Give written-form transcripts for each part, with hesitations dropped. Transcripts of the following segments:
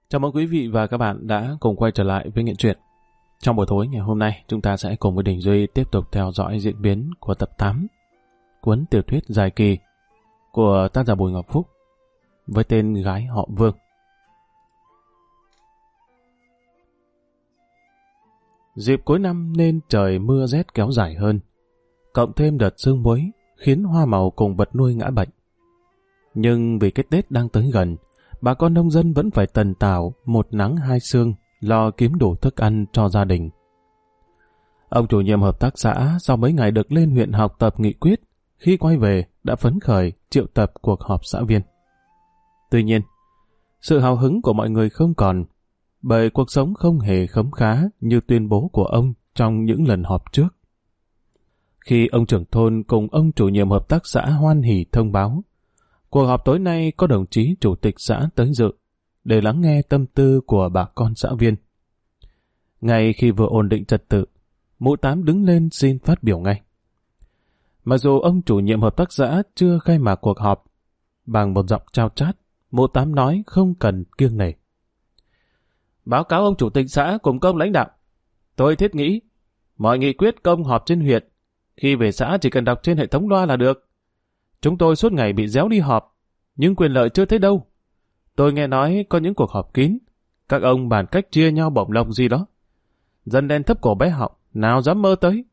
Chào mừng quý vị và các bạn đã cùng quay trở lại với Nghiện Truyện. Trong buổi tối ngày hôm nay, chúng ta sẽ cùng với Đình Duy tiếp tục theo dõi diễn biến của tập 8 cuốn tiểu thuyết dài kỳ của tác giả Bùi Ngọc Phúc với tên Gái Họ Vương. Dịp cuối năm nên trời mưa rét kéo dài hơn, cộng thêm đợt sương muối khiến hoa màu cùng vật nuôi ngã bệnh. Nhưng vì cái Tết đang tới gần, bà con nông dân vẫn phải tần tảo một nắng hai sương lo kiếm đủ thức ăn cho gia đình. Ông chủ nhiệm hợp tác xã sau mấy ngày được lên huyện học tập nghị quyết, khi quay về đã phấn khởi triệu tập cuộc họp xã viên. Tuy nhiên, sự hào hứng của mọi người không còn, bởi cuộc sống không hề khấm khá như tuyên bố của ông trong những lần họp trước. Khi ông trưởng thôn cùng ông chủ nhiệm hợp tác xã hoan hỉ thông báo cuộc họp tối nay có đồng chí chủ tịch xã tới dự để lắng nghe tâm tư của bà con xã viên. Ngay khi vừa ổn định trật tự, Mụ Tám đứng lên xin phát biểu ngay. Mặc dù ông chủ nhiệm hợp tác xã chưa khai mạc cuộc họp, bằng một giọng trao chát, Mụ Tám nói không cần kiêng nể. Báo cáo ông chủ tịch xã cùng công lãnh đạo, tôi thiết nghĩ mọi nghị quyết công họp trên huyện, khi về xã chỉ cần đọc trên hệ thống loa là được. Chúng tôi suốt ngày bị réo đi họp, nhưng quyền lợi chưa thấy đâu. Tôi nghe nói có những cuộc họp kín, các ông bàn cách chia nhau bổng lộc gì đó. Dân đen thấp cổ bé họng, nào dám mơ tới.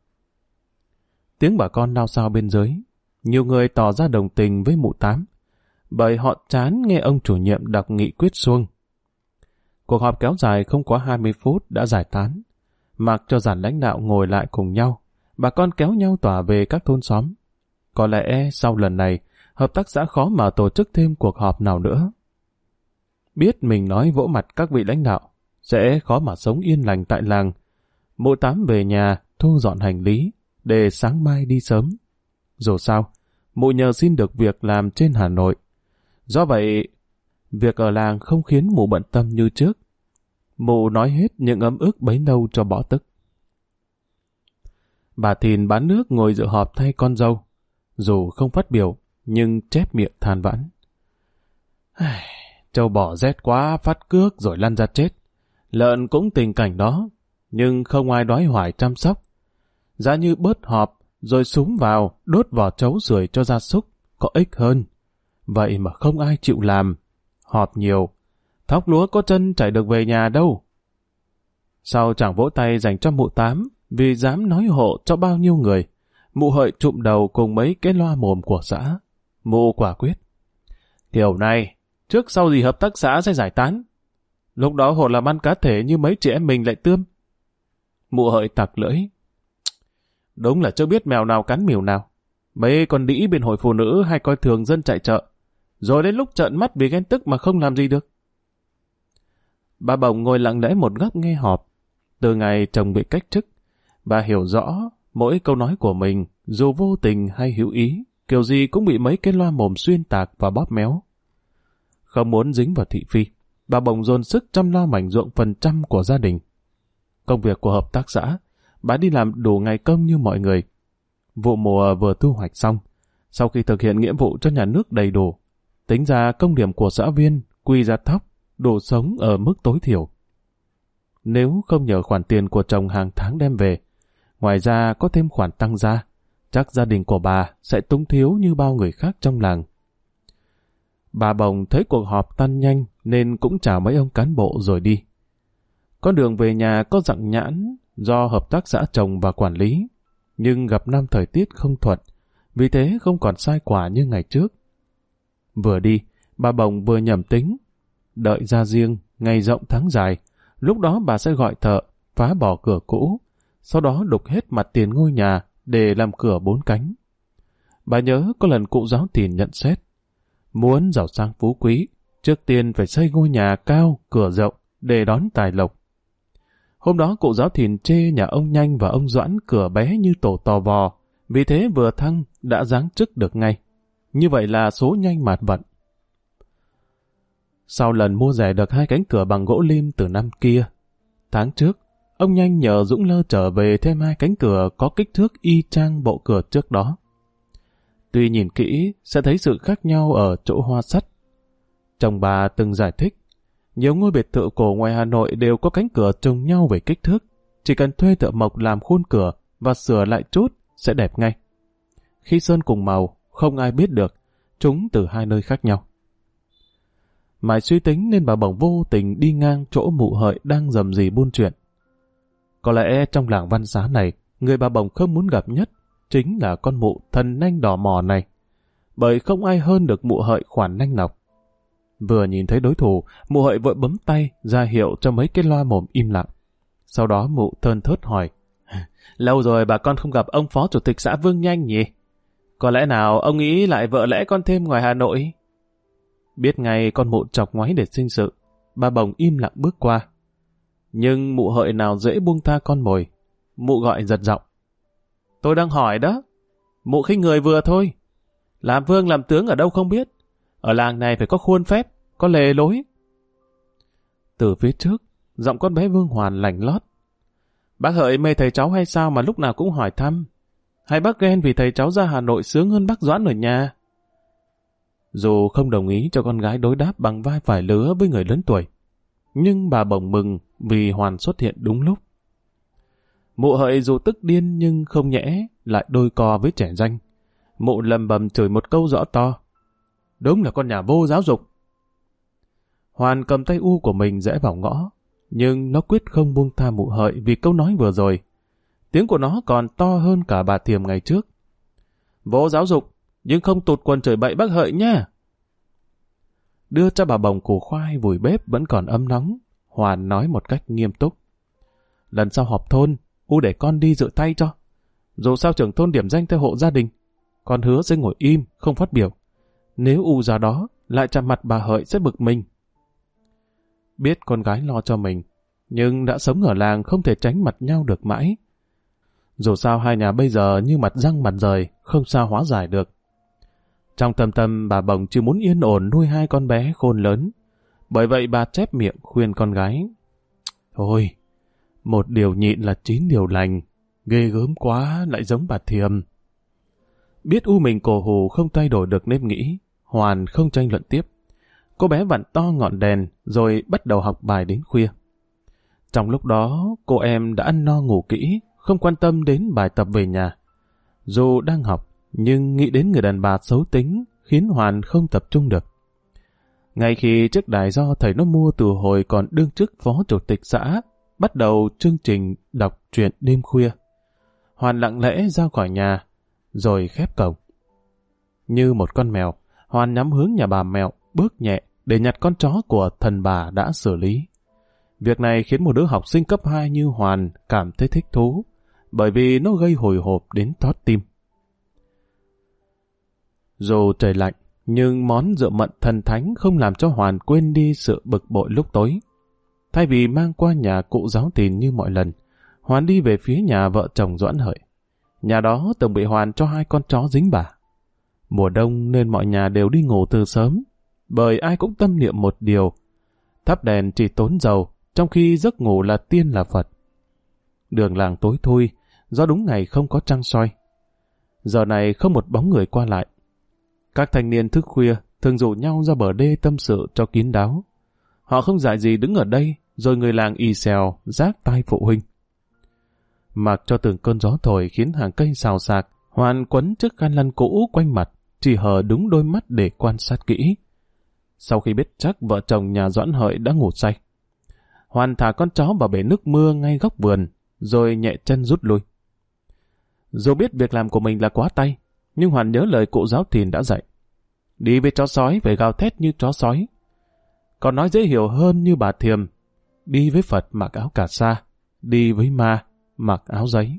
Tiếng bà con nao xao bên dưới, nhiều người tỏ ra đồng tình với Mụ Tám, bởi họ chán nghe ông chủ nhiệm đọc nghị quyết suông. Cuộc họp kéo dài không quá 20 phút đã giải tán. Mặc cho dàn lãnh đạo ngồi lại cùng nhau, bà con kéo nhau tỏa về các thôn xóm. Có lẽ sau lần này, hợp tác xã khó mà tổ chức thêm cuộc họp nào nữa. Biết mình nói vỗ mặt các vị lãnh đạo, sẽ khó mà sống yên lành tại làng. Mụ Tám về nhà thu dọn hành lý, để sáng mai đi sớm. Dù sao, mụ nhờ xin được việc làm trên Hà Nội. Do vậy, việc ở làng không khiến mụ bận tâm như trước. Mụ nói hết những ấm ức bấy lâu cho bỏ tức. Bà Thìn bán nước ngồi dự họp thay con dâu. Dù không phát biểu, nhưng chép miệng than vãn. Trâu bò rét quá, phát cước rồi lăn ra chết. Lợn cũng tình cảnh đó, nhưng không ai đói hoài chăm sóc. Giá như bớt họp, rồi súng vào, đốt vỏ trấu sưởi cho gia súc, có ích hơn. Vậy mà không ai chịu làm. Họp nhiều, thóc lúa có chân chảy được về nhà đâu. Sau chẳng vỗ tay dành cho Mụ Tám, vì dám nói hộ cho bao nhiêu người, Mụ Hợi trụm đầu cùng mấy cái loa mồm của xã. Mụ quả quyết. Kiểu này, trước sau gì hợp tác xã sẽ giải tán. Lúc đó hộ làm ăn cá thể như mấy chị em mình lại tươm. Mụ Hợi tặc lưỡi. Đúng là chưa biết mèo nào cắn mèo nào. Mấy con đĩ bên hội phụ nữ hay coi thường dân chạy chợ. Rồi đến lúc trợn mắt vì ghen tức mà không làm gì được. Bà Bồng ngồi lặng lẽ một góc nghe họp. Từ ngày chồng bị cách chức, bà hiểu rõ mỗi câu nói của mình, dù vô tình hay hữu ý, kiểu gì cũng bị mấy cái loa mồm xuyên tạc và bóp méo. Không muốn dính vào thị phi, bà Bồng dồn sức chăm lo mảnh ruộng phần trăm của gia đình. Công việc của hợp tác xã, bà đi làm đủ ngày công như mọi người. Vụ mùa vừa thu hoạch xong, sau khi thực hiện nghĩa vụ cho nhà nước đầy đủ, tính ra công điểm của xã viên quy ra thóc, đủ sống ở mức tối thiểu. Nếu không nhờ khoản tiền của chồng hàng tháng đem về, ngoài ra có thêm khoản tăng gia, chắc gia đình của bà sẽ túng thiếu như bao người khác trong làng. Bà Bồng thấy cuộc họp tan nhanh nên cũng chào mấy ông cán bộ rồi đi. Con đường về nhà có dặn nhãn do hợp tác xã trồng và quản lý, nhưng gặp năm thời tiết không thuận, vì thế không còn sai quả như ngày trước. Vừa đi, bà Bồng vừa nhẩm tính, đợi ra riêng, ngày rộng tháng dài, lúc đó bà sẽ gọi thợ, phá bỏ cửa cũ, sau đó đục hết mặt tiền ngôi nhà để làm cửa 4 cánh. Bà nhớ có lần cụ giáo Thìn nhận xét, muốn giàu sang phú quý, trước tiên phải xây ngôi nhà cao, cửa rộng để đón tài lộc. Hôm đó cụ giáo Thìn chê nhà ông Nhanh và ông Doãn cửa bé như tổ tò vò, vì thế vừa thăng đã giáng chức được ngay. Như vậy là số Nhanh mạt vận. Sau lần mua rẻ được 2 cánh cửa bằng gỗ lim từ năm kia, tháng trước, ông Nhanh nhờ Dũng Lơ trở về thêm 2 cánh cửa có kích thước y chang bộ cửa trước đó. Tuy nhìn kỹ sẽ thấy sự khác nhau ở chỗ hoa sắt. Chồng bà từng giải thích, Nhiều ngôi biệt thự cổ ngoài Hà Nội đều có cánh cửa trùng nhau về kích thước. Chỉ cần thuê thợ mộc làm khuôn cửa và sửa lại chút sẽ đẹp ngay. Khi sơn cùng màu, không ai biết được chúng từ hai nơi khác nhau. Mãi suy tính nên bà Bồng vô tình đi ngang chỗ mụ Hợi đang rầm rì buôn chuyện. Có lẽ trong làng Văn Xá này, người bà Bồng không muốn gặp nhất chính là con mụ thần nanh đỏ mò này, bởi không ai hơn được mụ Hợi khoản nanh nọc. Vừa nhìn thấy đối thủ, mụ Hợi vội bấm tay ra hiệu cho mấy cái loa mồm im lặng. Sau đó mụ thơn thớt hỏi, lâu rồi bà con không gặp ông phó chủ tịch xã Vương Nhanh nhỉ? Có lẽ nào ông nghĩ lại vợ lẽ con thêm ngoài Hà Nội? Biết ngay con mụ chọc ngoáy để sinh sự, bà Bồng im lặng bước qua. Nhưng mụ Hợi nào dễ buông tha con mồi. Mụ gọi giật giọng, tôi đang hỏi đó. Mụ khinh người vừa thôi. Làm vương làm tướng ở đâu không biết. Ở làng này phải có khuôn phép, có lề lối. Từ phía trước, giọng con bé Vương Hoàn lành lót. Bác Hợi mê thầy cháu hay sao mà lúc nào cũng hỏi thăm? Hay bác ghen vì thầy cháu ra Hà Nội sướng hơn bác Doãn ở nhà? Dù không đồng ý cho con gái đối đáp bằng vai phải lứa với người lớn tuổi, nhưng bà Bồng mừng vì Hoàn xuất hiện đúng lúc. Mụ Hợi dù tức điên nhưng không nhẽ lại đôi co với trẻ danh. Mụ lầm bầm chửi một câu rõ to. Đúng là con nhà vô giáo dục. Hoàn cầm tay u của mình rẽ vào ngõ, nhưng nó quyết không buông tha mụ Hợi vì câu nói vừa rồi. Tiếng của nó còn to hơn cả bà Thiềm ngày trước. Vô giáo dục, nhưng không tụt quần chửi bậy bác Hợi nha. Đưa cho bà Bồng củ khoai vùi bếp vẫn còn ấm nóng, Hoàn nói một cách nghiêm túc. Lần sau họp thôn, u để con đi dự tay cho. Dù sao trưởng thôn điểm danh theo hộ gia đình, con hứa sẽ ngồi im, không phát biểu. Nếu u ra đó, lại chạm mặt bà Hợi sẽ bực mình. Biết con gái lo cho mình, nhưng đã sống ở làng không thể tránh mặt nhau được mãi. Dù sao hai nhà bây giờ như mặt răng mặt rời, không sao hóa giải được. Trong thâm tâm bà Bồng chỉ muốn yên ổn nuôi hai con bé khôn lớn. Bởi vậy bà chép miệng khuyên con gái. Thôi, một điều nhịn là 9 điều lành, ghê gớm quá lại giống bà Thiềm. Biết u mình cổ hù không thay đổi được nếp nghĩ, Hoàn không tranh luận tiếp. Cô bé vặn to ngọn đèn rồi bắt đầu học bài đến khuya. Trong lúc đó, cô em đã ăn no ngủ kỹ, không quan tâm đến bài tập về nhà. Dù đang học, nhưng nghĩ đến người đàn bà xấu tính khiến Hoàn không tập trung được. Ngay khi chiếc đài do thầy nó mua từ hồi còn đương chức phó chủ tịch xã, bắt đầu chương trình đọc truyện đêm khuya, Hoàn lặng lẽ ra khỏi nhà, rồi khép cổng. Như một con mèo, Hoàn nhắm hướng nhà bà Mẹo, bước nhẹ để nhặt con chó của thần bà đã xử lý. Việc này khiến một đứa học sinh cấp 2 như Hoàn cảm thấy thích thú, bởi vì nó gây hồi hộp đến thót tim. Dù trời lạnh, nhưng món rượu mận thần thánh không làm cho Hoàn quên đi sự bực bội lúc tối. Thay vì mang qua nhà cụ giáo tìn như mọi lần, Hoàn đi về phía nhà vợ chồng Doãn Hợi. Nhà đó từng bị Hoàn cho 2 con chó dính bả. Mùa đông nên mọi nhà đều đi ngủ từ sớm, bởi ai cũng tâm niệm một điều: thắp đèn chỉ tốn dầu, trong khi giấc ngủ là tiên là Phật. Đường làng tối thui, do đúng ngày không có trăng soi. Giờ này không một bóng người qua lại. Các thanh niên thức khuya thường rủ nhau ra bờ đê tâm sự cho kín đáo. Họ không dại gì đứng ở đây, rồi người làng ì xèo, rác tai phụ huynh. Mặc cho từng cơn gió thổi khiến hàng cây xào xạc, Hoàn quấn chiếc khăn lăn cũ quanh mặt, chỉ hở đúng đôi mắt để quan sát kỹ. Sau khi biết chắc vợ chồng nhà Doãn Hợi đã ngủ say, Hoàn thả con chó vào bể nước mưa ngay góc vườn, rồi nhẹ chân rút lui. Dù biết việc làm của mình là quá tay, nhưng Hoàn nhớ lời cụ giáo thìn đã dạy: đi với chó sói phải gào thét như chó sói. Còn nói dễ hiểu hơn như bà Thiềm: đi với Phật mặc áo cà sa, đi với ma mặc áo giấy.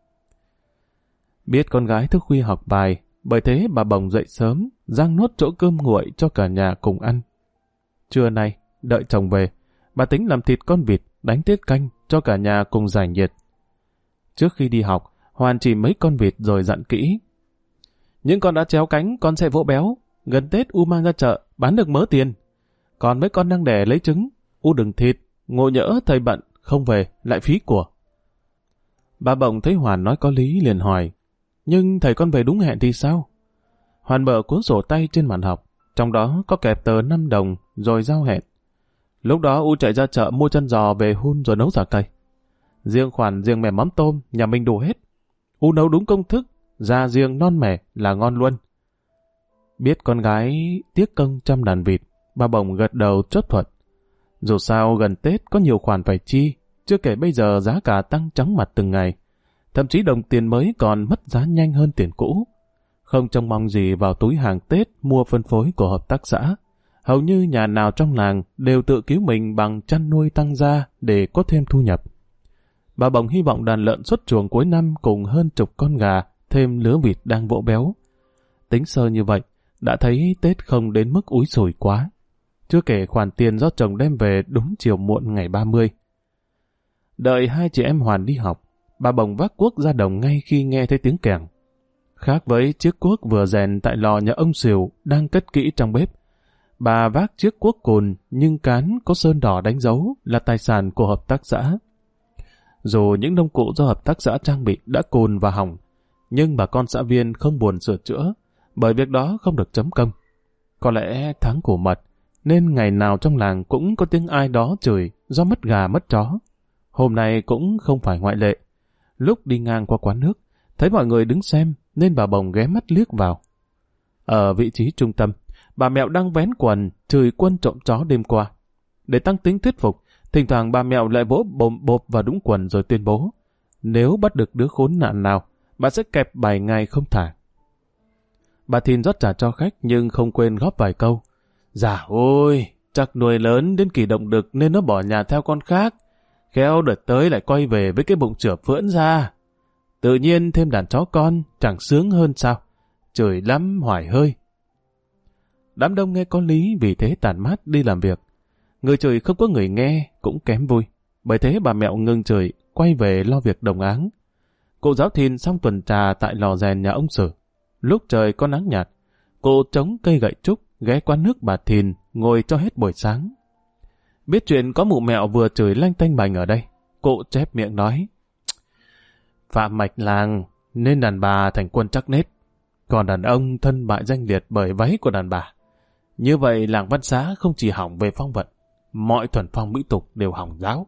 Biết con gái thức khuya học bài, bởi thế bà Bồng dậy sớm, rang nốt chỗ cơm nguội cho cả nhà cùng ăn. Trưa nay, đợi chồng về, bà tính làm thịt con vịt, đánh tiết canh cho cả nhà cùng giải nhiệt. Trước khi đi học, Hoàn chỉ mấy con vịt rồi dặn kỹ: những con đã chéo cánh con sẽ vỗ béo, gần Tết u mang ra chợ, bán được mớ tiền. Còn mấy con đang đẻ lấy trứng, u đừng thịt, ngộ nhỡ thầy bận, không về, lại phí của. Bà Bồng thấy Hoàn nói có lý liền hỏi: nhưng thầy con về đúng hẹn thì sao? Hoàn mở cuốn sổ tay trên bàn học, trong đó có kẹp tờ 5 đồng rồi giao hẹn. Lúc đó U chạy ra chợ mua chân giò về hun rồi nấu giả cây. Riêng khoản riêng mẻ mắm tôm, nhà mình đủ hết. U nấu đúng công thức, da riêng non mẻ là ngon luôn. Biết con gái tiếc công chăm đàn vịt, bà Bồng gật đầu chốt thuận. Dù sao gần Tết có nhiều khoản phải chi, chưa kể bây giờ giá cả tăng chóng mặt từng ngày. Thậm chí đồng tiền mới còn mất giá nhanh hơn tiền cũ. Không trông mong gì vào túi hàng Tết mua phân phối của hợp tác xã. Hầu như nhà nào trong làng đều tự cứu mình bằng chăn nuôi tăng gia để có thêm thu nhập. Bà Bồng hy vọng đàn lợn xuất chuồng cuối năm cùng hơn chục con gà, thêm lứa vịt đang vỗ béo. Tính sơ như vậy, đã thấy Tết không đến mức úi sùi quá. Chưa kể khoản tiền do chồng đem về đúng chiều muộn ngày 30. Đợi hai chị em Hoàn đi học, bà Bồng vác cuốc ra đồng ngay khi nghe thấy tiếng kèn. Khác với chiếc cuốc vừa rèn tại lò nhà ông Sìu đang cất kỹ trong bếp, bà vác chiếc cuốc cồn nhưng cán có sơn đỏ đánh dấu là tài sản của hợp tác xã. Dù những nông cụ do hợp tác xã trang bị đã cồn và hỏng, nhưng bà con xã viên không buồn sửa chữa, bởi việc đó không được chấm công. Có lẽ tháng Củ Mật, nên ngày nào trong làng cũng có tiếng ai đó chửi do mất gà mất chó. Hôm nay cũng không phải ngoại lệ. Lúc đi ngang qua quán nước, thấy mọi người đứng xem nên bà Bồng ghé mắt liếc vào. Ở vị trí trung tâm, bà Mẹo đang vén quần chửi Quân trộm chó đêm qua. Để tăng tính thuyết phục, thỉnh thoảng bà Mẹo lại vỗ bồm bộp vào đũng quần rồi tuyên bố: nếu bắt được đứa khốn nạn nào, bà sẽ kẹp 7 ngày không thả. Bà Thìn rót trà cho khách nhưng không quên góp vài câu. Dạ ôi, chắc nuôi lớn đến kỳ động đực nên nó bỏ nhà theo con khác. Khéo đợt tới lại quay về với cái bụng chửa phưỡn ra. Tự nhiên thêm đàn chó con chẳng sướng hơn sao. Chửi lắm hoài hơi. Đám đông nghe có lý vì thế tản mát đi làm việc. Người chửi không có người nghe cũng kém vui. Bởi thế bà Mẹo ngưng chửi, quay về lo việc đồng áng. Cô giáo Thìn xong tuần trà tại lò rèn nhà ông Sử. Lúc trời có nắng nhạt, cô chống cây gậy trúc ghé quán nước bà Thìn ngồi cho hết buổi sáng. Biết chuyện có mụ Mẹo vừa chửi lanh tanh bành ở đây, cô chép miệng nói: phạm mạch làng nên đàn bà thành quân chắc nết, còn đàn ông thân bại danh liệt bởi váy của đàn bà. Như vậy làng Văn Xá không chỉ hỏng về phong vận, mọi thuần phong mỹ tục đều hỏng ráo.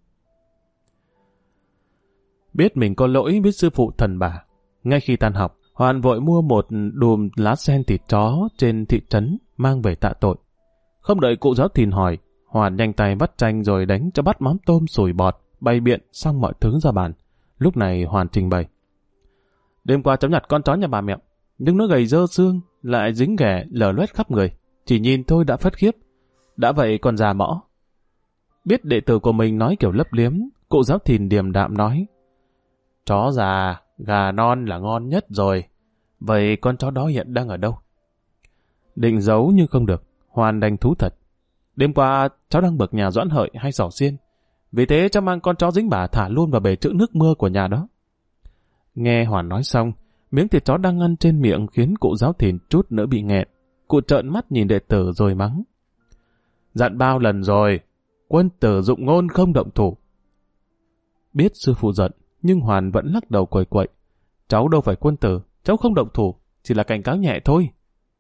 Biết mình có lỗi với sư phụ thần bà, ngay khi tan học, Hoàn vội mua một đùm lá sen thịt chó trên thị trấn mang về tạ tội. Không đợi cụ giáo Thìn hỏi, Hoàn nhanh tay vắt chanh rồi đánh cho bát mắm tôm sủi bọt, bày biện xong mọi thứ ra bàn. Lúc này Hoàn trình bày: đêm qua cháu nhặt con chó nhà bà Mẹo, nhưng nó gầy dơ xương, lại dính ghẻ lở loét khắp người, chỉ nhìn thôi đã phất khiếp. Đã vậy còn già mõ. Biết đệ tử của mình nói kiểu lấp liếm, cụ giáo Thìn điềm đạm nói: chó già, gà non là ngon nhất rồi. Vậy con chó đó hiện đang ở đâu? Định giấu nhưng không được, Hoàn đành thú thật: đêm qua cháu đang bực nhà Doãn Hợi hay Sỏ Xiên, vì thế cháu mang con chó dính bả thả luôn vào bể trữ nước mưa của nhà đó. Nghe Hoàn nói xong, miếng thịt chó đang ăn trên miệng khiến cụ giáo Thìn chút nữa bị nghẹn. Cụ trợn mắt nhìn đệ tử rồi mắng: dặn bao lần rồi, quân tử dụng ngôn không động thủ. Biết sư phụ giận, nhưng Hoàn vẫn lắc đầu quẩy quậy: cháu đâu phải quân tử, cháu không động thủ, chỉ là cảnh cáo nhẹ thôi.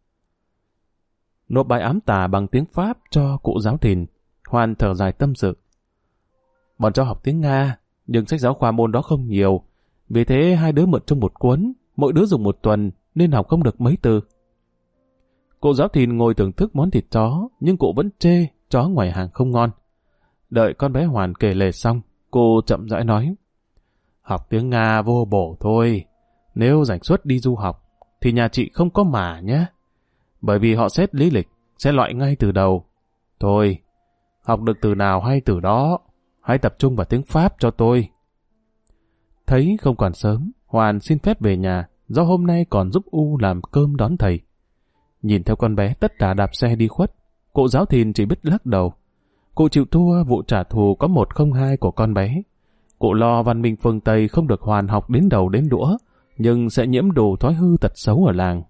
Nộp bài ám tà bằng tiếng Pháp cho cụ giáo Thìn, Hoàn thở dài tâm sự: bọn cháu học tiếng Nga, nhưng sách giáo khoa môn đó không nhiều, vì thế hai đứa mượn trong một cuốn, mỗi đứa dùng một tuần nên học không được mấy từ. Cụ giáo Thìn ngồi thưởng thức món thịt chó, nhưng cụ vẫn chê chó ngoài hàng không ngon. Đợi con bé Hoàn kể lể xong, cô chậm rãi nói: học tiếng Nga vô bổ thôi, nếu rảnh suất đi du học thì nhà chị không có mà nhé, bởi vì họ xét lý lịch, sẽ loại ngay từ đầu. Thôi, học được từ nào hay từ đó, hãy tập trung vào tiếng Pháp cho tôi. Thấy không còn sớm, Hoàn xin phép về nhà, do hôm nay còn giúp U làm cơm đón thầy. Nhìn theo con bé tất cả đạp xe đi khuất, cụ giáo Thìn chỉ biết lắc đầu. Cụ chịu thua vụ trả thù có 102 của con bé. Cụ lo văn minh phương Tây không được Hoàn học đến đầu đến đũa, nhưng sẽ nhiễm đủ thói hư tật xấu ở làng.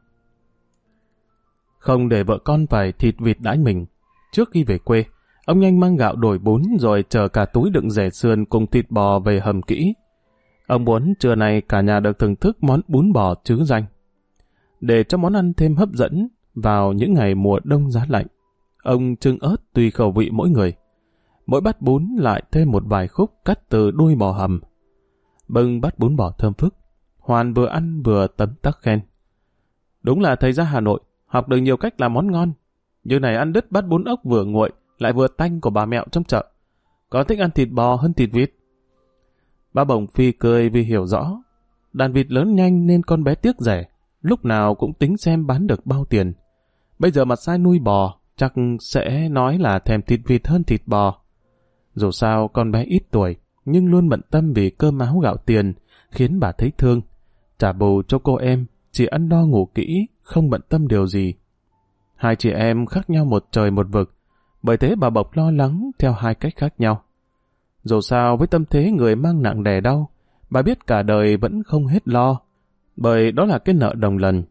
Không để vợ con phải thịt vịt đãi mình. Trước khi về quê, ông nhanh mang gạo đổi bún rồi chờ cả túi đựng rẻ sườn cùng thịt bò về hầm kỹ. Ông muốn trưa nay cả nhà được thưởng thức món bún bò trứ danh. Để cho món ăn thêm hấp dẫn vào những ngày mùa đông giá lạnh, ông chưng ớt tùy khẩu vị mỗi người. Mỗi bát bún lại thêm một vài khúc cắt từ đuôi bò hầm. Bưng bát bún bò thơm phức, Hoàn vừa ăn vừa tấm tắc khen. Đúng là thầy ra Hà Nội, học được nhiều cách làm món ngon. Như này ăn đứt bát bún ốc vừa nguội, lại vừa tanh của bà mẹo trong chợ. Có thích ăn thịt bò hơn thịt vịt. Ba Bồng phi cười vì hiểu rõ. Đàn vịt lớn nhanh nên con bé tiếc rẻ, lúc nào cũng tính xem bán được bao tiền. Bây giờ mặt sai nuôi bò, chắc sẽ nói là thèm thịt vịt hơn thịt bò. Dù sao con bé ít tuổi, nhưng luôn bận tâm vì cơm áo gạo tiền, khiến bà thấy thương. Trả bù cho cô em, chỉ ăn đo ngủ kỹ, không bận tâm điều gì. Hai chị em khác nhau một trời một vực, bởi thế bà Bộc lo lắng theo hai cách khác nhau. Dù sao với tâm thế người mang nặng đè đau, bà biết cả đời vẫn không hết lo, bởi đó là cái nợ đồng lần.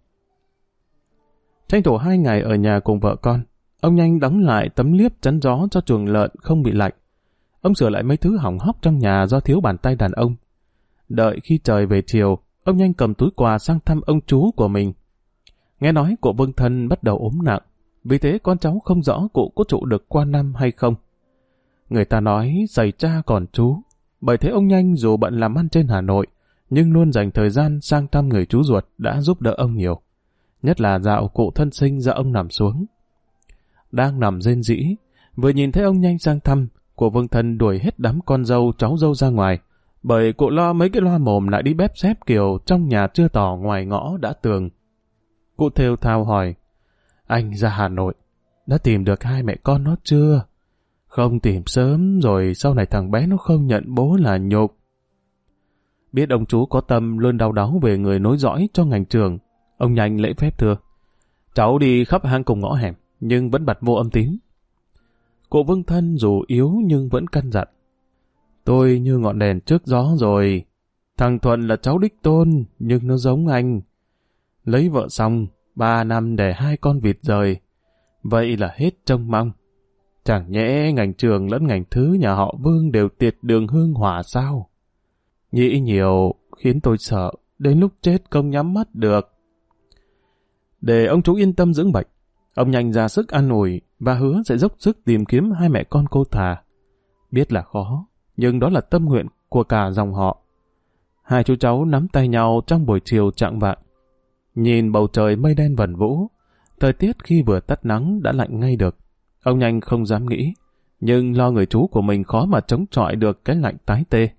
Tranh thủ 2 ngày ở nhà cùng vợ con, ông nhanh đóng lại tấm liếp chắn gió cho chuồng lợn không bị lạnh. Ông sửa lại mấy thứ hỏng hóc trong nhà do thiếu bàn tay đàn ông. Đợi khi trời về chiều, ông nhanh cầm túi quà sang thăm ông chú của mình. Nghe nói cụ Vương Thân bắt đầu ốm nặng, vì thế con cháu không rõ cụ có trụ được qua năm hay không. Người ta nói giày cha còn chú, bởi thế ông nhanh dù bận làm ăn trên Hà Nội, nhưng luôn dành thời gian sang thăm người chú ruột đã giúp đỡ ông nhiều. Nhất là dạo cụ thân sinh ra ông nằm xuống. Đang nằm rên rỉ, vừa nhìn thấy ông nhanh sang thăm, cụ Vương Thân đuổi hết đám con dâu cháu dâu ra ngoài, bởi cụ lo mấy cái loa mồm lại đi bếp xếp kiểu trong nhà chưa tỏ ngoài ngõ đã tường. Cụ thều thào hỏi, anh ra Hà Nội, đã tìm được hai mẹ con nó chưa? Không tìm sớm rồi sau này thằng bé nó không nhận bố là nhục. Biết ông chú có tâm luôn đau đáu về người nối dõi cho ngành trường, ông nhanh lễ phép thưa, cháu đi khắp hang cùng ngõ hẻm, nhưng vẫn bặt vô âm tín. Cụ Vương Thân dù yếu nhưng vẫn căn dặn, tôi như ngọn đèn trước gió rồi. Thằng Thuận là cháu đích tôn, nhưng nó giống anh. Lấy vợ xong, 3 năm để 2 con vịt rời. Vậy là hết trông mong. Chẳng nhẽ ngành trường lẫn ngành thứ nhà họ Vương đều tiệt đường hương hỏa sao? Nghĩ nhiều khiến tôi sợ, đến lúc chết không nhắm mắt được. Để ông chú yên tâm dưỡng bệnh, ông nhanh ra sức an ủi và hứa sẽ dốc sức tìm kiếm hai mẹ con cô thà. Biết là khó, nhưng đó là tâm nguyện của cả dòng họ. Hai chú cháu nắm tay nhau trong buổi chiều chạng vạng. Nhìn bầu trời mây đen vần vũ, thời tiết khi vừa tắt nắng đã lạnh ngay được. Ông nhanh không dám nghĩ, nhưng lo người chú của mình khó mà chống chọi được cái lạnh tái tê.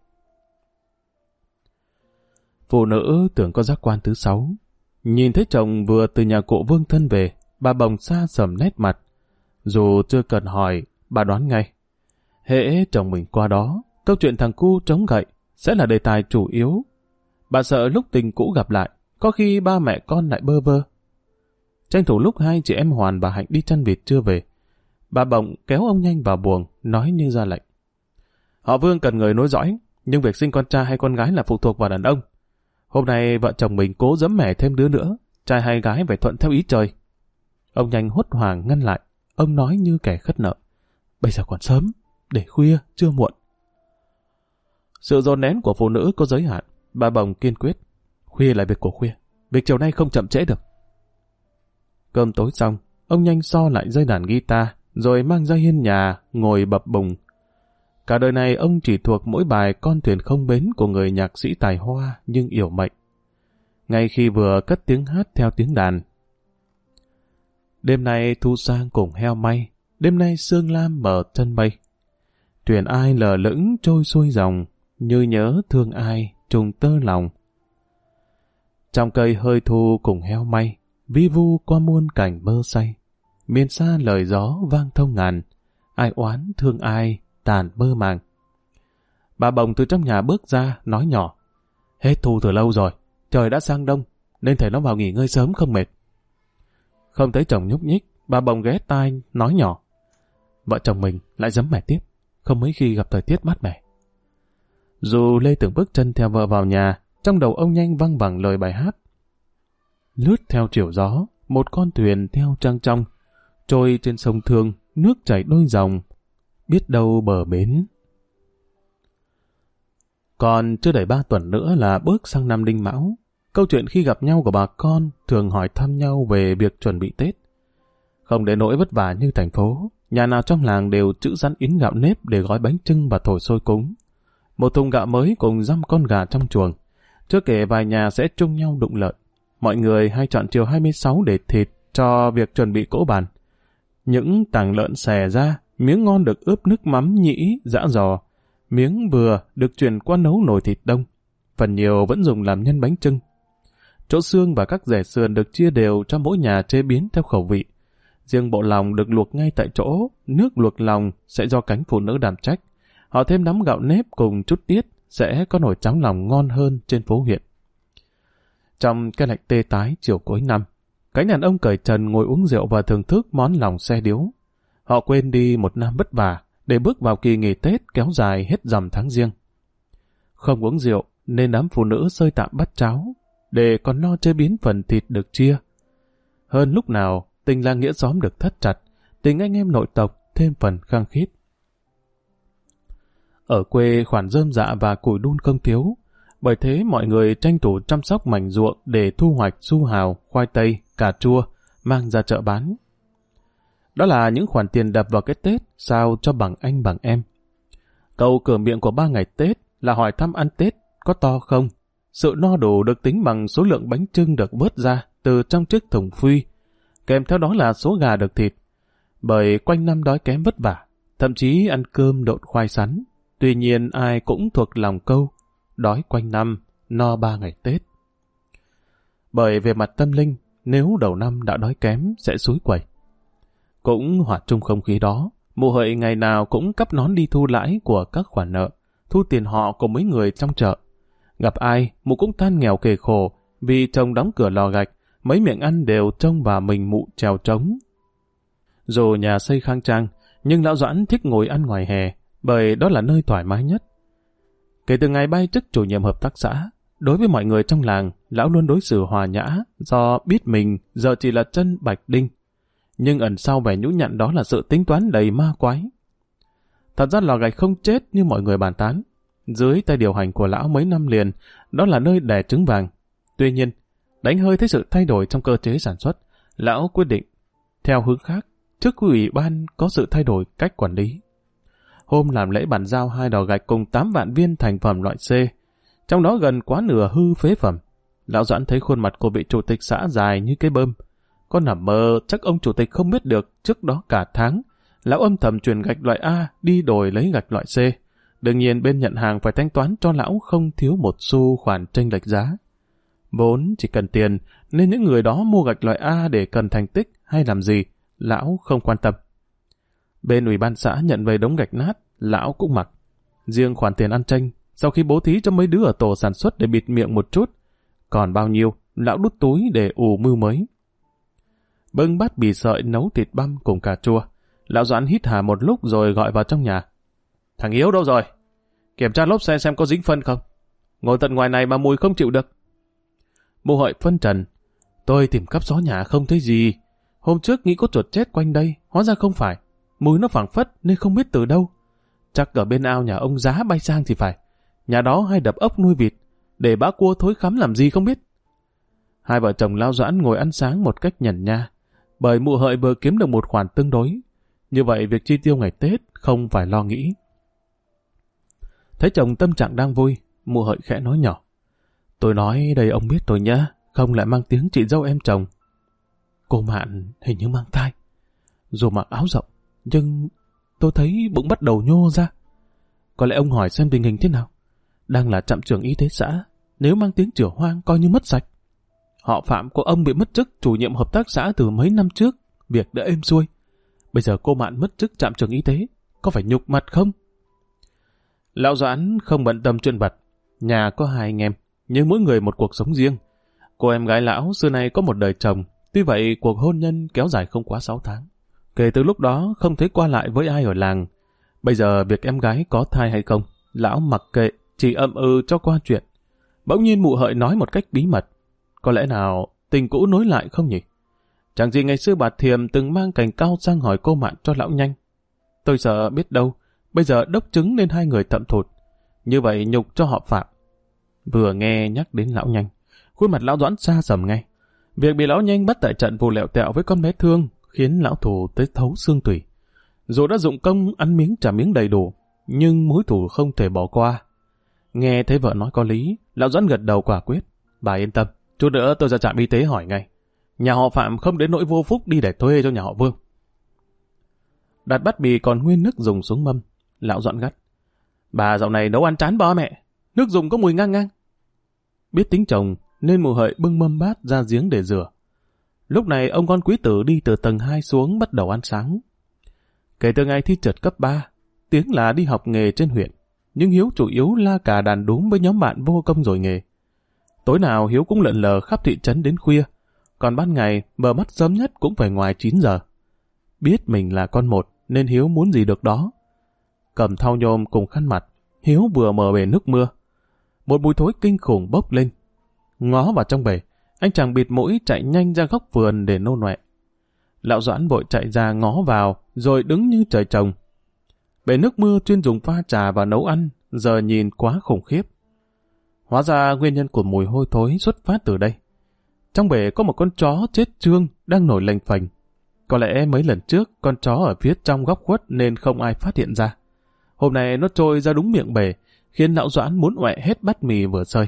Phụ nữ tưởng có giác quan thứ 6. Nhìn thấy chồng vừa từ nhà cụ Vương Thân về, bà Bồng xa sầm nét mặt. Dù chưa cần hỏi, bà đoán ngay. Hễ chồng mình qua đó, câu chuyện thằng cu chống gậy sẽ là đề tài chủ yếu. Bà sợ lúc tình cũ gặp lại, có khi ba mẹ con lại bơ vơ. Tranh thủ lúc hai chị em Hoàn và Hạnh đi chăn vịt chưa về, bà Bồng kéo ông nhanh vào buồng, nói như ra lệnh. Họ Vương cần người nối dõi, nhưng việc sinh con trai hay con gái là phụ thuộc vào đàn ông. Hôm nay vợ chồng mình cố giấm mẻ thêm đứa nữa, trai hay gái phải thuận theo ý trời. Ông nhanh hốt hoảng ngăn lại, ông nói như kẻ khất nợ. Bây giờ còn sớm, để khuya, chưa muộn. Sự dồn nén của phụ nữ có giới hạn, bà Bồng kiên quyết. Khuya là việc của khuya, việc chiều nay không chậm trễ được. Cơm tối xong, ông nhanh so lại dây đàn guitar, rồi mang ra hiên nhà, ngồi bập bùng. Cả đời này ông chỉ thuộc mỗi bài Con thuyền không bến của người nhạc sĩ tài hoa nhưng yểu mệnh. Ngay khi vừa cất tiếng hát theo tiếng đàn. Đêm nay thu sang cùng heo may, đêm nay sương lam mở chân mây. Thuyền ai lờ lững trôi xuôi dòng, như nhớ thương ai trùng tơ lòng. Trong cây hơi thu cùng heo may, vi vu qua muôn cảnh mơ say. Miền xa lời gió vang thông ngàn, ai oán thương ai tàn mơ màng. Bà Bồng từ trong nhà bước ra, nói nhỏ. Hết thu từ lâu rồi, trời đã sang đông, nên thầy nó vào nghỉ ngơi sớm không mệt. Không thấy chồng nhúc nhích, bà Bồng ghé tai, nói nhỏ. Vợ chồng mình lại giấm mẻ tiếp, không mấy khi gặp thời tiết mát mẻ. Dù Lê từng bước chân theo vợ vào nhà, trong đầu ông nhanh văng vẳng lời bài hát. Lướt theo chiều gió, một con thuyền theo trăng trong, trôi trên sông Thương, nước chảy đôi dòng, biết đâu bờ bến. Còn chưa đầy 3 tuần nữa là bước sang năm Đinh Mão. Câu chuyện khi gặp nhau của bà con thường hỏi thăm nhau về việc chuẩn bị Tết. Không để nỗi vất vả như thành phố, nhà nào trong làng đều trữ sẵn yến gạo nếp để gói bánh chưng và thổi xôi cúng. Một thùng gạo mới cùng dăm con gà trong chuồng. Chưa kể vài nhà sẽ chung nhau đụng lợn. Mọi người hay chọn chiều 26 để thịt cho việc chuẩn bị cỗ bàn. Những tảng lợn xè ra, miếng ngon được ướp nước mắm nhĩ, giã giò. Miếng vừa được chuyển qua nấu nồi thịt đông. Phần nhiều vẫn dùng làm nhân bánh chưng. Chỗ xương và các rẻ sườn được chia đều cho mỗi nhà chế biến theo khẩu vị. Riêng bộ lòng được luộc ngay tại chỗ, nước luộc lòng sẽ do cánh phụ nữ đảm trách. Họ thêm nắm gạo nếp cùng chút tiết, sẽ có nồi cháo lòng ngon hơn trên phố huyện. Trong cái lạnh tê tái chiều cuối năm, cánh đàn ông cởi trần ngồi uống rượu và thưởng thức món lòng xe điếu. Họ quên đi một năm vất vả để bước vào kỳ nghỉ Tết kéo dài hết rằm tháng Giêng. Không uống rượu nên đám phụ nữ xơi tạm bát cháo để còn lo chế biến phần thịt được chia. Hơn lúc nào, tình làng nghĩa xóm được thắt chặt, tình anh em nội tộc thêm phần khăng khít. Ở quê khoản rơm rạ và củi đun không thiếu, bởi thế mọi người tranh thủ chăm sóc mảnh ruộng để thu hoạch su hào, khoai tây, cà chua, mang ra chợ bán. Đó là những khoản tiền đập vào cái Tết sao cho bằng anh bằng em. Câu cửa miệng của 3 ngày Tết là hỏi thăm ăn Tết có to không. Sự no đủ được tính bằng số lượng bánh chưng được vớt ra từ trong chiếc thùng phuy, kèm theo đó là số gà được thịt. Bởi quanh năm đói kém vất vả, thậm chí ăn cơm độn khoai sắn. Tuy nhiên ai cũng thuộc lòng câu, đói quanh năm, no 3 ngày Tết. Bởi về mặt tâm linh, nếu đầu năm đã đói kém sẽ xúi quẩy. Cũng hòa chung không khí đó, mụ Hợi ngày nào cũng cắp nón đi thu lãi của các khoản nợ, thu tiền họ của mấy người trong chợ. Gặp ai, mụ cũng than nghèo kề khổ, vì chồng đóng cửa lò gạch, mấy miệng ăn đều trông vào mình mụ trèo trống. Dù nhà xây khang trang, nhưng lão Doãn thích ngồi ăn ngoài hè, bởi đó là nơi thoải mái nhất. Kể từ ngày bay chức chủ nhiệm hợp tác xã, đối với mọi người trong làng, lão luôn đối xử hòa nhã, do biết mình giờ chỉ là chân bạch đinh. Nhưng ẩn sau vẻ nhũ nhặn đó là sự tính toán đầy ma quái. Thật ra lò gạch không chết như mọi người bàn tán. Dưới tay điều hành của lão mấy năm liền, đó là nơi đẻ trứng vàng. Tuy nhiên, đánh hơi thấy sự thay đổi trong cơ chế sản xuất, lão quyết định theo hướng khác, trước khi ủy ban có sự thay đổi cách quản lý. Hôm làm lễ bàn giao 2 lò gạch cùng 8 vạn viên thành phẩm loại C, trong đó gần quá nửa hư phế phẩm. Lão Doãn thấy khuôn mặt của vị chủ tịch xã dài như cái bơm. Có nằm mơ chắc ông chủ tịch không biết được trước đó cả tháng, lão âm thầm chuyển gạch loại A đi đổi lấy gạch loại C. Đương nhiên bên nhận hàng phải thanh toán cho lão không thiếu một xu khoản chênh lệch giá. Vốn chỉ cần tiền, nên những người đó mua gạch loại A để cần thành tích hay làm gì, lão không quan tâm. Bên ủy ban xã nhận về đống gạch nát, lão cũng mặc. Riêng khoản tiền ăn chênh, sau khi bố thí cho mấy đứa ở tổ sản xuất để bịt miệng một chút, còn bao nhiêu, lão đút túi để ủ mưu mới. Bưng bát bì sợi nấu thịt băm cùng cà chua, lão Doãn hít hà một lúc rồi gọi vào trong nhà. Thằng Hiếu đâu rồi? Kiểm tra lốp xe xem có dính phân không? Ngồi tận ngoài này mà mùi không chịu được. Mụ Hợi phân trần. Tôi tìm khắp xó nhà không thấy gì. Hôm trước nghĩ có chuột chết quanh đây, hóa ra không phải. Mùi nó phảng phất nên không biết từ đâu. Chắc ở bên ao nhà ông Giá bay sang thì phải. Nhà đó hay đập ốc nuôi vịt, để bã cua thối khắm làm gì không biết. Hai vợ chồng lão Doãn ngồi ăn sáng một cách nhẩn nha, bởi mụ Hợi vừa kiếm được một khoản tương đối. Như vậy việc chi tiêu ngày Tết không phải lo nghĩ. Thấy chồng tâm trạng đang vui, mụ Hợi khẽ nói nhỏ. Tôi nói đây ông biết rồi nhá, không lại mang tiếng chị dâu em chồng. Cô Mạn hình như mang thai. Dù mặc áo rộng, nhưng tôi thấy bụng bắt đầu nhô ra. Có lẽ ông hỏi xem tình hình thế nào. Đang là trạm trưởng y tế xã, nếu mang tiếng chửa hoang coi như mất sạch. Họ Phạm của ông bị mất chức chủ nhiệm hợp tác xã từ mấy năm trước, việc đã êm xuôi. Bây giờ cô Mạn mất chức trạm trưởng y tế, có phải nhục mặt không? Lão Doãn không bận tâm chuyện vặt. Nhà có 2 anh em, nhưng mỗi người một cuộc sống riêng. Cô em gái lão xưa nay có một đời chồng, tuy vậy cuộc hôn nhân kéo dài không quá 6 tháng. Kể từ lúc đó không thấy qua lại với ai ở làng. Bây giờ việc em gái có thai hay không, lão mặc kệ, chỉ ậm ừ cho qua chuyện. Bỗng nhiên mụ Hợi nói một cách bí mật. Có lẽ nào tình cũ nối lại không nhỉ? Chẳng gì ngày xưa bà Thiềm từng mang cành cao sang hỏi cô Mạn cho lão nhanh. Tôi sợ biết đâu, bây giờ đốc chứng nên 2 người thậm thụt. Như vậy nhục cho họ Phạm. Vừa nghe nhắc đến lão nhanh, khuôn mặt lão Doãn xa sầm ngay. Việc bị lão nhanh bắt tại trận vụ lẹo tẹo với con bé Thương khiến lão thù tới thấu xương tủy. Dù đã dụng công ăn miếng trả miếng đầy đủ, nhưng mối thù không thể bỏ qua. Nghe thấy vợ nói có lý, Lão Doãn gật đầu quả quyết. Bà yên tâm, chút nữa tôi ra trạm y tế hỏi ngay. Nhà họ Phạm không đến nỗi vô phúc đi để thuê cho nhà họ Vương. Đặt bát mì còn nguyên nước dùng xuống mâm. Lão Doãn gắt. Bà dạo này nấu ăn chán bó mẹ, nước dùng có mùi ngang ngang. Biết tính chồng nên mụ Hợi bưng mâm bát ra giếng để rửa. Lúc này ông con quý tử đi từ tầng 2 xuống bắt đầu ăn sáng. Kể từ ngày thi trượt cấp 3, tiếng là đi học nghề trên huyện, nhưng Hiếu chủ yếu la cà đàn đúm với nhóm bạn vô công rồi nghề. Tối nào Hiếu cũng lượn lờ khắp thị trấn đến khuya, còn ban ngày mở mắt sớm nhất cũng phải ngoài 9 giờ. Biết mình là con một nên Hiếu muốn gì được đó. Cầm thau nhôm cùng khăn mặt, Hiếu vừa mở bể nước mưa. Một mùi thối kinh khủng bốc lên. Ngó vào trong bể, anh chàng bịt mũi chạy nhanh ra góc vườn để nôn ọe. Lão Doãn vội chạy ra ngó vào, rồi đứng như trời trồng. Bể nước mưa chuyên dùng pha trà và nấu ăn, giờ nhìn quá khủng khiếp. Hóa ra nguyên nhân của mùi hôi thối xuất phát từ đây. Trong bể có một con chó chết trương đang nổi lềnh phềnh. Có lẽ mấy lần trước con chó ở phía trong góc khuất nên không ai phát hiện ra. Hôm nay nó trôi ra đúng miệng bể, khiến Lão Doãn muốn ọe hết bát mì vừa sơi.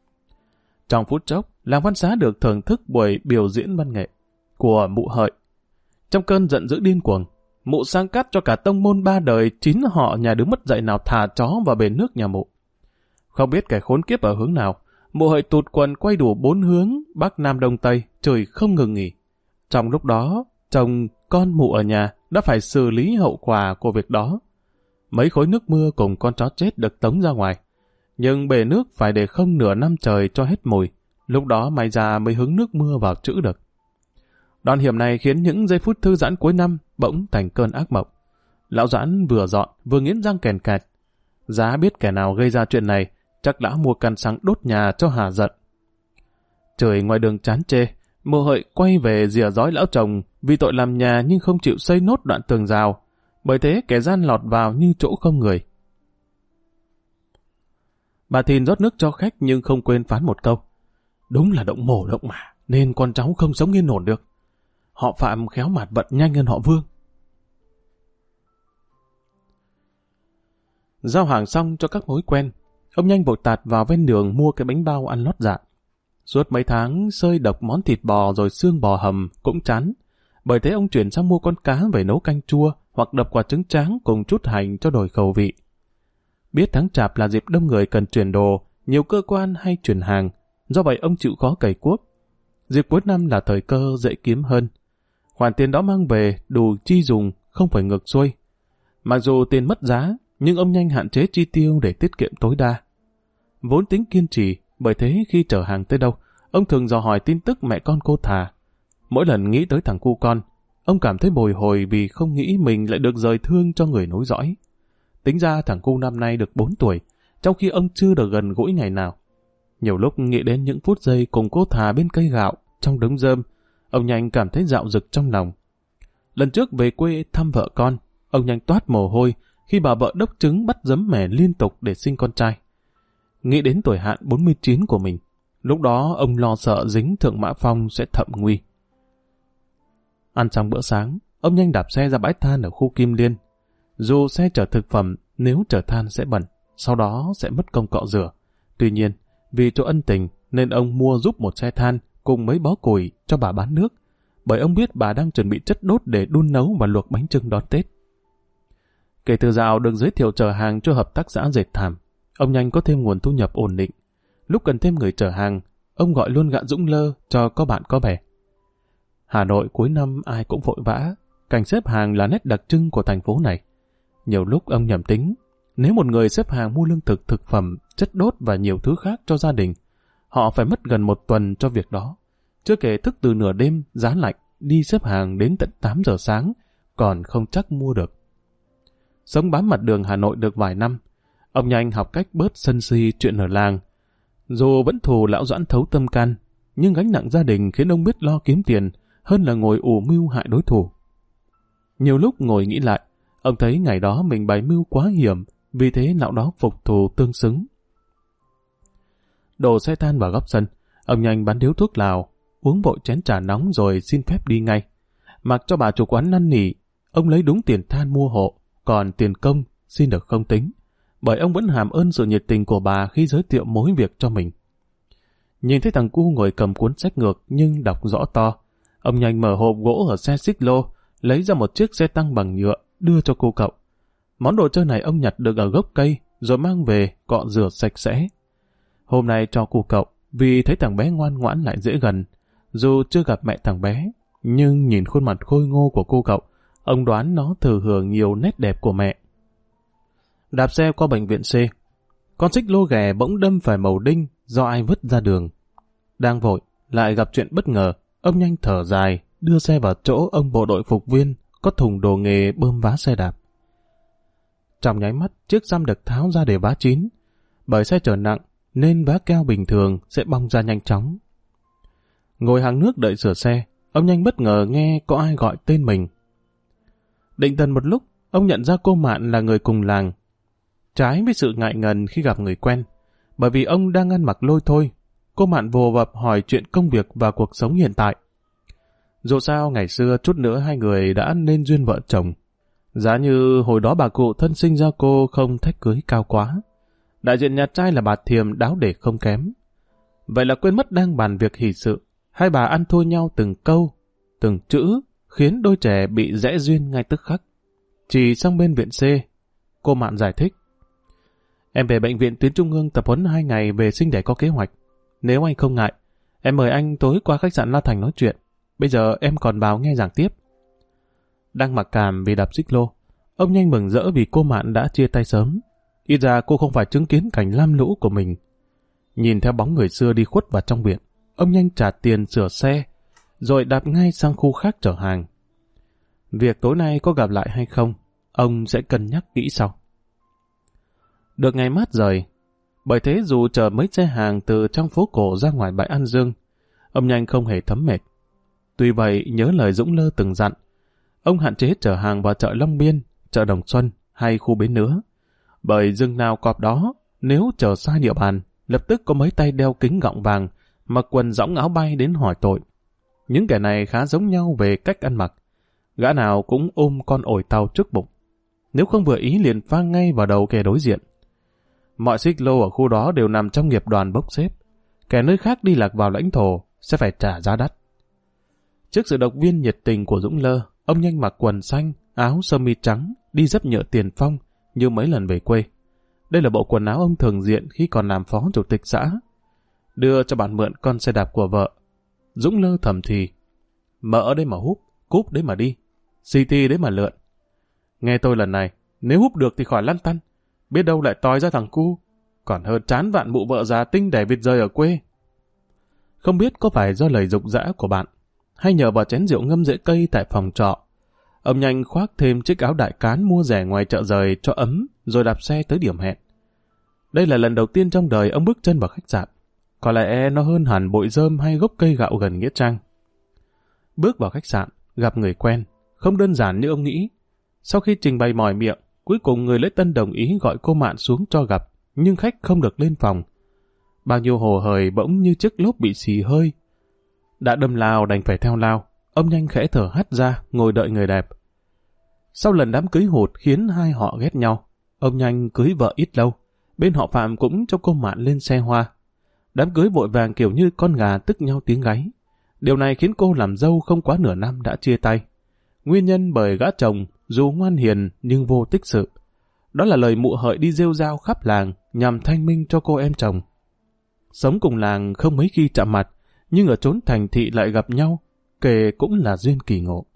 Trong phút chốc, làng Văn Xá được thưởng thức buổi biểu diễn văn nghệ của mụ Hợi. Trong cơn giận dữ điên cuồng, mụ sang cắt cho cả tông môn 3 đời 9 họ nhà đứa mất dạy nào thả chó vào bể nước nhà mụ. Không biết kẻ khốn kiếp ở hướng nào, mụ Hợi tụt quần quay đủ 4 hướng, bắc nam đông tây, chửi không ngừng nghỉ. Trong lúc đó, chồng con mụ ở nhà đã phải xử lý hậu quả của việc đó. Mấy khối nước mưa cùng con chó chết được tống ra ngoài. Nhưng bể nước phải để không nửa năm trời cho hết mùi. Lúc đó may ra mới hứng nước mưa vào trữ được. Đoạn hiểm này khiến những giây phút thư giãn cuối năm bỗng thành cơn ác mộng. Lão Doãn vừa dọn vừa nghiến răng kèn kẹt. Giá biết kẻ nào gây ra chuyện này, chắc đã mua căn xăng đốt nhà cho hà giận. Trời ngoài đường chán chê, mụ Hợi quay về rỉa rói lão chồng vì tội làm nhà nhưng không chịu xây nốt đoạn tường rào. Bởi thế kẻ gian lọt vào như chỗ không người. Bà Thìn rót nước cho khách nhưng không quên phán một câu. Đúng là động mổ động mả, nên con cháu không sống yên ổn được. Họ Phạm khéo mạt vận nhanh hơn họ Vương. Giao hàng xong cho các mối quen, ông nhanh vội tạt vào ven đường mua cái bánh bao ăn lót dạ. Suốt mấy tháng sơi độc món thịt bò rồi xương bò hầm cũng chán. Bởi thế ông chuyển sang mua con cá về nấu canh chua hoặc đập quả trứng tráng cùng chút hành cho đổi khẩu vị. Biết tháng Chạp là dịp đông người cần chuyển đồ, nhiều cơ quan hay chuyển hàng, do vậy ông chịu khó cày cuốc. Dịp cuối năm là thời cơ dễ kiếm hơn. Khoản tiền đó mang về đủ chi dùng, không phải ngược xuôi. Mặc dù tiền mất giá, nhưng ông nhanh hạn chế chi tiêu để tiết kiệm tối đa. Vốn tính kiên trì, bởi thế khi chở hàng tới đâu, ông thường dò hỏi tin tức mẹ con cô Thà. Mỗi lần nghĩ tới thằng cu con, ông cảm thấy bồi hồi vì không nghĩ mình lại được rời thương cho người nối dõi. Tính ra thằng cu năm nay được 4 tuổi, trong khi ông chưa được gần gũi ngày nào. Nhiều lúc nghĩ đến những phút giây cùng cô Thà bên cây gạo, trong đống rơm, ông nhanh cảm thấy dạo dực trong lòng. Lần trước về quê thăm vợ con, ông nhanh toát mồ hôi khi bà vợ đốc trứng bắt giấm mẻ liên tục để sinh con trai. Nghĩ đến tuổi hạn 49 của mình, lúc đó ông lo sợ dính Thượng Mã Phong sẽ thậm nguy. Ăn xong bữa sáng, ông nhanh đạp xe ra bãi than ở khu Kim Liên. Dù xe chở thực phẩm, nếu chở than sẽ bẩn, sau đó sẽ mất công cọ rửa. Tuy nhiên, vì chỗ ân tình nên ông mua giúp một xe than cùng mấy bó củi cho bà bán nước, bởi ông biết bà đang chuẩn bị chất đốt để đun nấu và luộc bánh chưng đón Tết. Kể từ dạo được giới thiệu chở hàng cho hợp tác xã dệt thảm, ông nhanh có thêm nguồn thu nhập ổn định. Lúc cần thêm người chở hàng, ông gọi luôn gã Dũng Lơ cho có bạn có bè. Hà Nội cuối năm ai cũng vội vã, cảnh xếp hàng là nét đặc trưng của thành phố này. Nhiều lúc ông nhầm tính, nếu một người xếp hàng mua lương thực, thực phẩm, chất đốt và nhiều thứ khác cho gia đình, họ phải mất gần 1 tuần cho việc đó. Chưa kể thức từ nửa đêm, giá lạnh, đi xếp hàng đến tận 8 giờ sáng, còn không chắc mua được. Sống bám mặt đường Hà Nội được vài năm, ông nhanh học cách bớt sân si chuyện ở làng. Dù vẫn thù lão Doãn thấu tâm can, nhưng gánh nặng gia đình khiến ông biết lo kiếm tiền hơn là ngồi ủ mưu hại đối thủ. Nhiều lúc ngồi nghĩ lại, ông thấy ngày đó mình bày mưu quá hiểm, vì thế lão đó phục thù tương xứng. Đổ xe than vào góc sân, ông nhanh bán điếu thuốc lào, uống vội chén trà nóng rồi xin phép đi ngay. Mặc cho bà chủ quán năn nỉ, ông lấy đúng tiền than mua hộ, còn tiền công xin được không tính, bởi ông vẫn hàm ơn sự nhiệt tình của bà khi giới thiệu mối việc cho mình. Nhìn thấy thằng cu ngồi cầm cuốn sách ngược nhưng đọc rõ to, ông nhanh mở hộp gỗ ở xe xích lô, lấy ra một chiếc xe tăng bằng nhựa, đưa cho cô cậu. Món đồ chơi này ông nhặt được ở gốc cây, rồi mang về cọ rửa sạch sẽ. Hôm nay cho cô cậu, vì thấy thằng bé ngoan ngoãn lại dễ gần. Dù chưa gặp mẹ thằng bé, nhưng nhìn khuôn mặt khôi ngô của cô cậu, ông đoán nó thừa hưởng nhiều nét đẹp của mẹ. Đạp xe qua bệnh viện C, con xích lô ghẻ bỗng đâm phải mẩu đinh do ai vứt ra đường. Đang vội, lại gặp chuyện bất ngờ, ông nhanh thở dài, đưa xe vào chỗ ông bộ đội phục viên có thùng đồ nghề bơm vá xe đạp. Trong nháy mắt, chiếc răm được tháo ra để vá chín. Bởi xe chở nặng, nên vá keo bình thường sẽ bong ra nhanh chóng. Ngồi hàng nước đợi sửa xe, ông nhanh bất ngờ nghe có ai gọi tên mình. Định thần một lúc, ông nhận ra cô Mạn là người cùng làng. Trái với sự ngại ngần khi gặp người quen, bởi vì ông đang ăn mặc lôi thôi, cô Mạn vồ vập hỏi chuyện công việc và cuộc sống hiện tại. Dù sao ngày xưa chút nữa hai người đã nên duyên vợ chồng. Giá như hồi đó bà cụ thân sinh ra cô không thách cưới cao quá. Đại diện nhà trai là bà Thiềm đáo để không kém. Vậy là quên mất đang bàn việc hỷ sự, hai bà ăn thua nhau từng câu, từng chữ, khiến đôi trẻ bị rẽ duyên ngay tức khắc. Chỉ sang bên viện C, cô Mạn giải thích. Em về bệnh viện tuyến trung ương tập huấn 2 ngày về sinh đẻ có kế hoạch. Nếu anh không ngại, em mời anh tối qua khách sạn La Thành nói chuyện. Bây giờ em còn vào nghe giảng tiếp. Đang mặc cảm vì đạp xích lô, ông nhanh mừng rỡ vì cô Mạn đã chia tay sớm. Ít ra cô không phải chứng kiến cảnh lam lũ của mình. Nhìn theo bóng người xưa đi khuất vào trong viện, ông nhanh trả tiền sửa xe, rồi đạp ngay sang khu khác chở hàng. Việc tối nay có gặp lại hay không, ông sẽ cân nhắc kỹ sau. Được ngày mát rời, bởi thế dù chở mấy xe hàng từ trong phố cổ ra ngoài bãi An Dương, ông nhanh không hề thấm mệt. Tuy vậy nhớ lời Dũng Lơ từng dặn, ông hạn chế chở hàng vào chợ Long Biên, chợ Đồng Xuân hay khu bến nữa. Bởi rừng nào cọp đó, nếu chở sai địa bàn, lập tức có mấy tay đeo kính gọng vàng, mặc quần dõng áo bay đến hỏi tội. Những kẻ này khá giống nhau về cách ăn mặc. Gã nào cũng ôm con ổi tàu trước bụng. Nếu không vừa ý liền phang ngay vào đầu kẻ đối diện. Mọi xích lô ở khu đó đều nằm trong nghiệp đoàn bốc xếp. Kẻ nơi khác đi lạc vào lãnh thổ sẽ phải trả giá đắt. Trước sự động viên nhiệt tình của Dũng Lơ, ông nhanh mặc quần xanh, áo sơ mi trắng, đi dấp nhựa tiền phong như mấy lần về quê. Đây là bộ quần áo ông thường diện khi còn làm phó chủ tịch xã. Đưa cho bạn mượn con xe đạp của vợ. Dũng Lơ thầm thì, mỡ đấy mà húp, cúp đấy mà đi, CT đấy mà lượn. Nghe tôi lần này, nếu húp được thì khỏi lăn tăn, biết đâu lại toi ra thằng cu, còn hơn chán vạn mụ vợ già tinh đẻ vịt rơi ở quê. Không biết có phải do lời dục dã của bạn, hay nhờ vào chén rượu ngâm rễ cây tại phòng trọ, ông nhanh khoác thêm chiếc áo đại cán mua rẻ ngoài chợ rời cho ấm, rồi đạp xe tới điểm hẹn. Đây là lần đầu tiên trong đời ông bước chân vào khách sạn. Có lẽ nó hơn hẳn bụi rơm hay gốc cây gạo gần nghĩa trang. Bước vào khách sạn, gặp người quen, không đơn giản như ông nghĩ. Sau khi trình bày mỏi miệng, cuối cùng người lễ tân đồng ý gọi cô Mạn xuống cho gặp, nhưng khách không được lên phòng. Bao nhiêu hồ hởi bỗng như chiếc lốp bị xì hơi. Đã đâm lao đành phải theo lao, ông nhanh khẽ thở hắt ra, ngồi đợi người đẹp. Sau lần đám cưới hụt khiến hai họ ghét nhau, ông nhanh cưới vợ ít lâu, bên họ Phạm cũng cho cô Mạn lên xe hoa. Đám cưới vội vàng kiểu như con gà tức nhau tiếng gáy. Điều này khiến cô làm dâu không quá nửa năm đã chia tay. Nguyên nhân bởi gã chồng dù ngoan hiền nhưng vô tích sự. Đó là lời mụ hợi đi rêu rao khắp làng nhằm thanh minh cho cô em chồng. Sống cùng làng không mấy khi chạm mặt, nhưng ở chốn thành thị lại gặp nhau, kể cũng là duyên kỳ ngộ.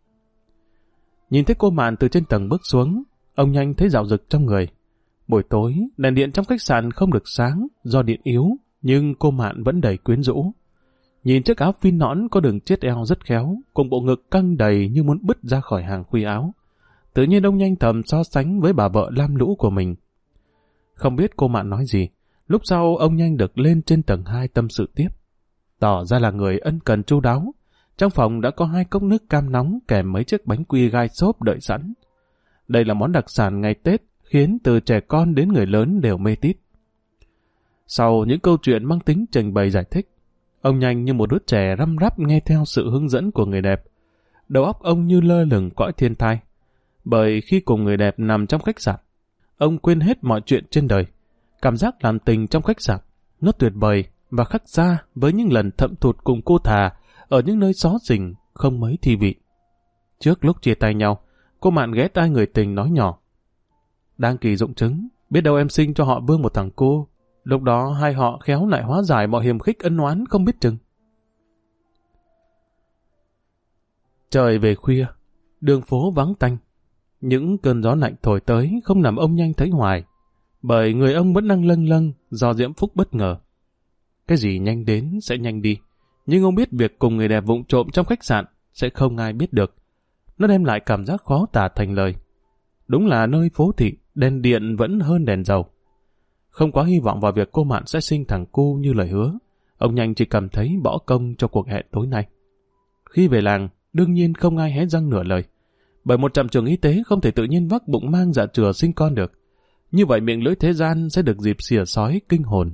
Nhìn thấy cô Mạn từ trên tầng bước xuống, ông nhanh thấy dạo dực trong người. Buổi tối, đèn điện trong khách sạn không được sáng do điện yếu, nhưng cô Mạn vẫn đầy quyến rũ. Nhìn chiếc áo phin nõn có đường chiết eo rất khéo, cùng bộ ngực căng đầy như muốn bứt ra khỏi hàng khuy áo. Tự nhiên ông nhanh thầm so sánh với bà vợ lam lũ của mình. Không biết cô Mạn nói gì, lúc sau ông nhanh được lên trên tầng 2 tâm sự tiếp. Tỏ ra là người ân cần chu đáo. Trong phòng đã có 2 cốc nước cam nóng kèm mấy chiếc bánh quy gai xốp đợi sẵn. Đây là món đặc sản ngày Tết, khiến từ trẻ con đến người lớn đều mê tít. Sau những câu chuyện mang tính trình bày giải thích, ông nhanh như một đứa trẻ răm rắp nghe theo sự hướng dẫn của người đẹp. Đầu óc ông như lơ lửng cõi thiên thai, Bởi khi cùng người đẹp nằm trong khách sạn, ông quên hết mọi chuyện trên đời. Cảm giác làm tình trong khách sạn, nó tuyệt vời và khác xa với những lần thậm thụt cùng cô Thà ở những nơi xó xỉnh không mấy thi vị. Trước lúc chia tay nhau, cô Mạn ghé tai người tình nói nhỏ: đang kỳ dụng chứng, biết đâu em sinh cho họ Vương một thằng cô. Lúc đó hai họ khéo lại hóa giải mọi hiềm khích ân oán không biết chừng. Trời về khuya, đường phố vắng tanh. Những cơn gió lạnh thổi tới không làm ông nhanh thấy hoài, bởi người ông vẫn đang lâng lâng do Diễm Phúc bất ngờ. Cái gì nhanh đến sẽ nhanh đi, nhưng ông biết việc cùng người đẹp vụng trộm trong khách sạn sẽ không ai biết được. Nó đem lại cảm giác khó tả thành lời. Đúng là nơi phố thị, đèn điện vẫn hơn đèn dầu. Không quá hy vọng vào việc cô Mạn sẽ sinh thằng cu như lời hứa, ông nhanh chỉ cảm thấy bỏ công cho cuộc hẹn tối nay. Khi về làng, đương nhiên không ai hé răng nửa lời, bởi một trạm trường y tế không thể tự nhiên vác bụng mang dạ chửa sinh con được. Như vậy miệng lưỡi thế gian sẽ được dịp xỉa xói kinh hồn.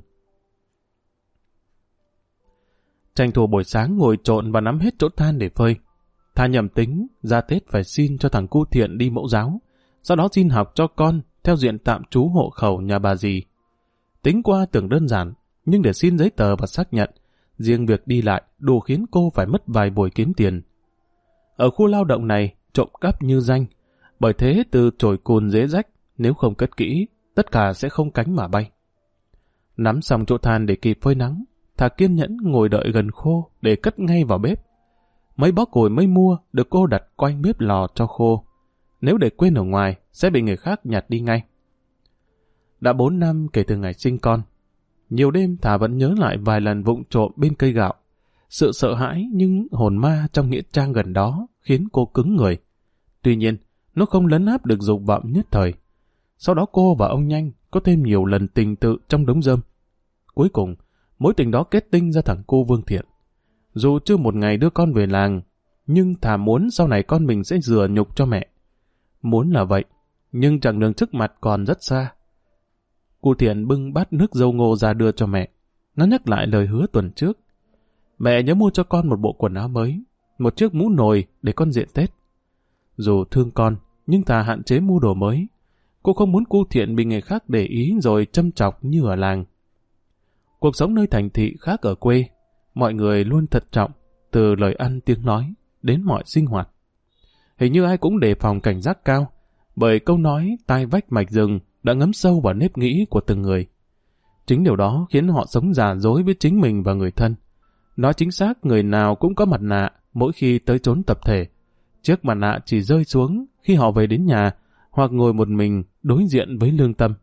Tranh thủ buổi sáng ngồi trộn và nắm hết chỗ than để phơi. Thà nhầm tính, ra Tết phải xin cho thằng cu Thiện đi mẫu giáo, sau đó xin học cho con theo diện tạm trú hộ khẩu nhà bà dì. Tính qua tưởng đơn giản, nhưng để xin giấy tờ và xác nhận, riêng việc đi lại đủ khiến cô phải mất vài buổi kiếm tiền. Ở khu lao động này, trộm cắp như danh, bởi thế từ chổi cùn dễ rách, nếu không cất kỹ, tất cả sẽ không cánh mà bay. Nắm xong chỗ than để kịp phơi nắng, Thà kiên nhẫn ngồi đợi gần khô để cất ngay vào bếp. Mấy bó củi mới mua được cô đặt quanh bếp lò cho khô. Nếu để quên ở ngoài, sẽ bị người khác nhặt đi ngay. Đã 4 năm kể từ ngày sinh con. Nhiều đêm Thà vẫn nhớ lại vài lần vụng trộm bên cây gạo. Sự sợ hãi nhưng hồn ma trong nghĩa trang gần đó khiến cô cứng người. Tuy nhiên, nó không lấn áp được dục vọng nhất thời. Sau đó cô và ông Nhanh có thêm nhiều lần tình tự trong đống rơm. Cuối cùng, mối tình đó kết tinh ra thằng cô Vương Thiện. Dù chưa một ngày đưa con về làng, nhưng Thà muốn sau này con mình sẽ rửa nhục cho mẹ. Muốn là vậy, nhưng chặng đường trước mặt còn rất xa. Cô Thiện bưng bát nước dâu ngô ra đưa cho mẹ. Nó nhắc lại lời hứa tuần trước. Mẹ nhớ mua cho con một bộ quần áo mới, một chiếc mũ nồi để con diện Tết. Dù thương con, nhưng Thà hạn chế mua đồ mới. Cô không muốn cô Thiện bị người khác để ý rồi châm chọc như ở làng. Cuộc sống nơi thành thị khác ở quê, mọi người luôn thận trọng, từ lời ăn tiếng nói đến mọi sinh hoạt. Hình như ai cũng đề phòng cảnh giác cao, bởi câu nói tai vách mạch rừng đã ngấm sâu vào nếp nghĩ của từng người. Chính điều đó khiến họ sống giả dối với chính mình và người thân. Nói chính xác, người nào cũng có mặt nạ mỗi khi tới chốn tập thể. Chiếc mặt nạ chỉ rơi xuống khi họ về đến nhà hoặc ngồi một mình đối diện với lương tâm.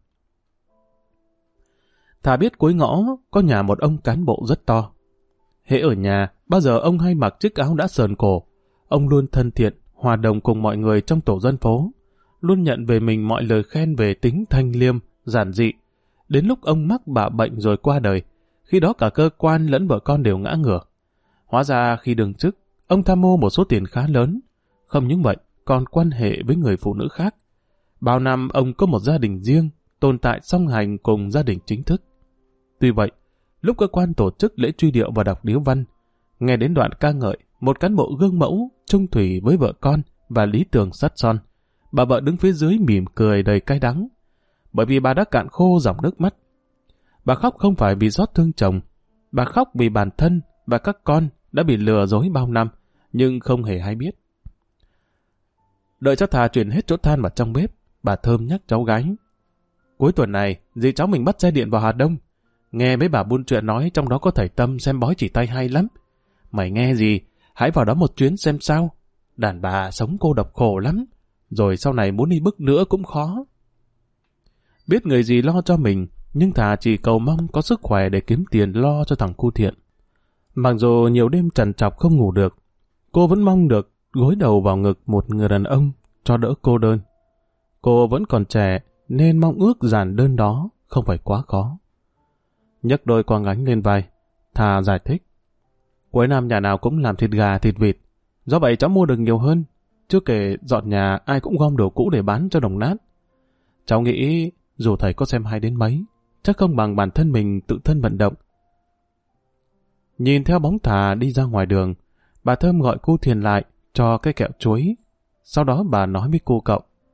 Thà biết cuối ngõ có nhà một ông cán bộ rất to. Hễ ở nhà, bao giờ ông hay mặc chiếc áo đã sờn cổ. Ông luôn thân thiện, hòa đồng cùng mọi người trong tổ dân phố, luôn nhận về mình mọi lời khen về tính thanh liêm, giản dị. Đến lúc ông mắc bạ bệnh rồi qua đời, khi đó cả cơ quan lẫn vợ con đều ngã ngửa. Hóa ra khi đương chức, ông tham mô một số tiền khá lớn. Không những vậy, còn quan hệ với người phụ nữ khác. Bao năm ông có một gia đình riêng, tồn tại song hành cùng gia đình chính thức. Tuy vậy, lúc cơ quan tổ chức lễ truy điệu và đọc điếu văn, nghe đến đoạn ca ngợi một cán bộ gương mẫu, trung thủy với vợ con và lý tưởng sắt son, bà vợ đứng phía dưới mỉm cười đầy cay đắng, bởi vì bà đã cạn khô dòng nước mắt. Bà khóc không phải vì xót thương chồng, bà khóc vì bản thân và các con đã bị lừa dối bao năm, nhưng không hề hay biết. Đợi cho Thà chuyển hết chỗ than vào trong bếp, bà Thơm nhắc cháu gái: cuối tuần này, dì cháu mình bắt xe điện vào Hà Đông. Nghe mấy bà buôn chuyện nói trong đó có thầy Tâm xem bói chỉ tay hay lắm. Mày nghe gì, hãy vào đó một chuyến xem sao. Đàn bà sống cô độc khổ lắm, rồi sau này muốn đi bước nữa cũng khó. Biết người gì lo cho mình, nhưng Thà chỉ cầu mong có sức khỏe để kiếm tiền lo cho thằng cu Thiện. Mặc dù nhiều đêm trằn trọc không ngủ được, cô vẫn mong được gối đầu vào ngực một người đàn ông cho đỡ cô đơn. Cô vẫn còn trẻ nên mong ước giản đơn đó không phải quá khó. Nhấc đôi quàng gánh lên vai, Thà giải thích: cuối năm nhà nào cũng làm thịt gà thịt vịt, do vậy cháu mua được nhiều hơn. Chưa kể dọn nhà ai cũng gom đồ cũ để bán cho đồng nát. Cháu nghĩ dù thầy có xem hay đến mấy, chắc không bằng bản thân mình tự thân vận động. Nhìn theo bóng Thà đi ra ngoài đường, bà Thơm gọi cô Thiền lại cho cái kẹo chuối. Sau đó bà nói với cô cậu: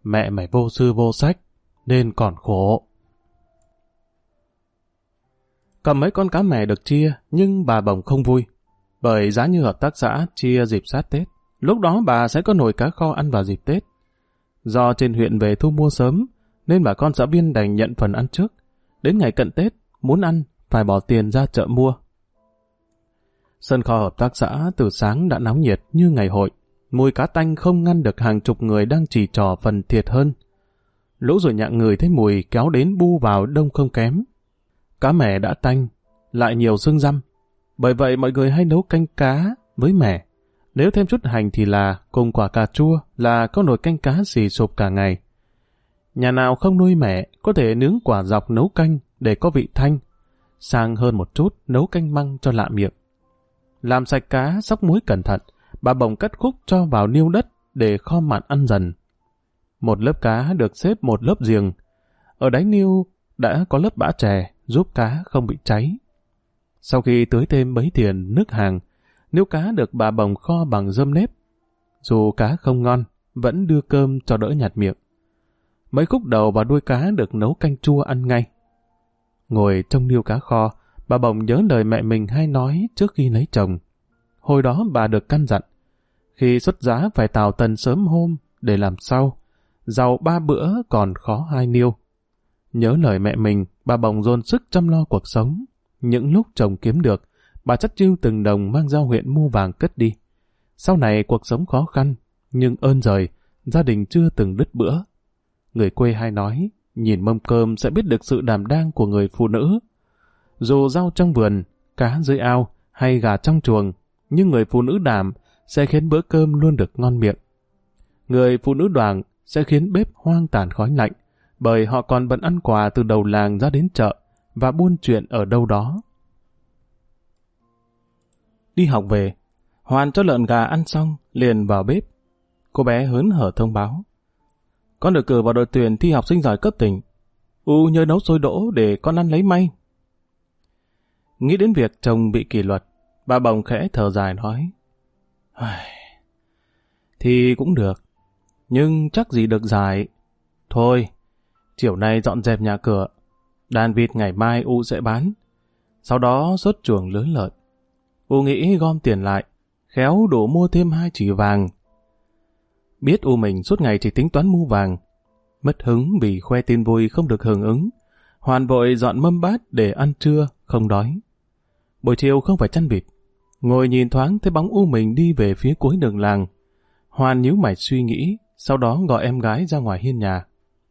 mẹ mày vô sư vô sách, nên còn khổ. Cầm mấy con cá mè được chia, nhưng bà Bồng không vui. Bởi giá như hợp tác xã chia dịp sát Tết, lúc đó bà sẽ có nồi cá kho ăn vào dịp Tết. Do trên huyện về thu mua sớm, nên bà con xã viên đành nhận phần ăn trước. Đến ngày cận Tết, muốn ăn, phải bỏ tiền ra chợ mua. Sân kho hợp tác xã từ sáng đã náo nhiệt như ngày hội. Mùi cá tanh không ngăn được hàng chục người đang chỉ trò phần thiệt hơn. Lũ rồi nhặng người thấy mùi kéo đến bu vào đông không kém. Cá mè đã tanh, lại nhiều xương răm. Bởi vậy mọi người hay nấu canh cá với mè. Nếu thêm chút hành thì là cùng quả cà chua là có nồi canh cá xì sụp cả ngày. Nhà nào không nuôi mè có thể nướng quả dọc nấu canh để có vị thanh. Sang hơn một chút nấu canh măng cho lạ miệng. Làm sạch cá xóc muối cẩn thận, bà Bồng cắt khúc cho vào niêu đất để kho mặn ăn dần. Một lớp cá được xếp một lớp giềng. Ở đáy niêu đã có lớp bã chè giúp cá không bị cháy. Sau khi tưới thêm bấy tiền nước hàng, niêu cá được bà Bồng kho bằng rơm nếp. Dù cá không ngon, vẫn đưa cơm cho đỡ nhạt miệng. Mấy khúc đầu và đuôi cá được nấu canh chua ăn ngay. Ngồi trong niêu cá kho, bà Bồng nhớ lời mẹ mình hay nói trước khi lấy chồng. Hồi đó bà được căn dặn, khi xuất giá phải tào tần sớm hôm để làm sau, giàu 3 bữa còn khó 2 niêu. Nhớ lời mẹ mình, bà Bồng dồn sức chăm lo cuộc sống. Những lúc chồng kiếm được, bà chắt chiu từng đồng mang ra huyện mua vàng cất đi. Sau này cuộc sống khó khăn, nhưng ơn giời, gia đình chưa từng đứt bữa. Người quê hay nói, nhìn mâm cơm sẽ biết được sự đảm đang của người phụ nữ. Dù rau trong vườn, cá dưới ao hay gà trong chuồng, nhưng người phụ nữ đảm sẽ khiến bữa cơm luôn được ngon miệng. Người phụ nữ đoảng sẽ khiến bếp hoang tàn khói lạnh, bởi họ còn bận ăn quà từ đầu làng ra đến chợ và buôn chuyện ở đâu đó. Đi học về, Hoàn cho lợn gà ăn xong liền vào bếp. Cô bé hớn hở thông báo: con được cử vào đội tuyển thi học sinh giỏi cấp tỉnh. Nhớ nấu xôi đỗ để con ăn lấy may. Nghĩ đến việc chồng bị kỷ luật, bà Bồng khẽ thở dài nói: thì cũng được, nhưng chắc gì được giải. Thôi, chiều nay dọn dẹp nhà cửa, đàn vịt ngày mai sẽ bán, sau đó xuất chuồng lớn lợn. Nghĩ gom tiền lại, khéo đủ mua thêm 2 chỉ vàng. Biết mình suốt ngày chỉ tính toán mua vàng, mất hứng vì khoe tin vui không được hưởng ứng, Hoàn vội dọn mâm bát để ăn trưa, không đói. Buổi chiều không phải chăn vịt, ngồi nhìn thoáng thấy bóng mình đi về phía cuối đường làng. Hoàn nhíu mày suy nghĩ, sau đó gọi em gái ra ngoài hiên nhà.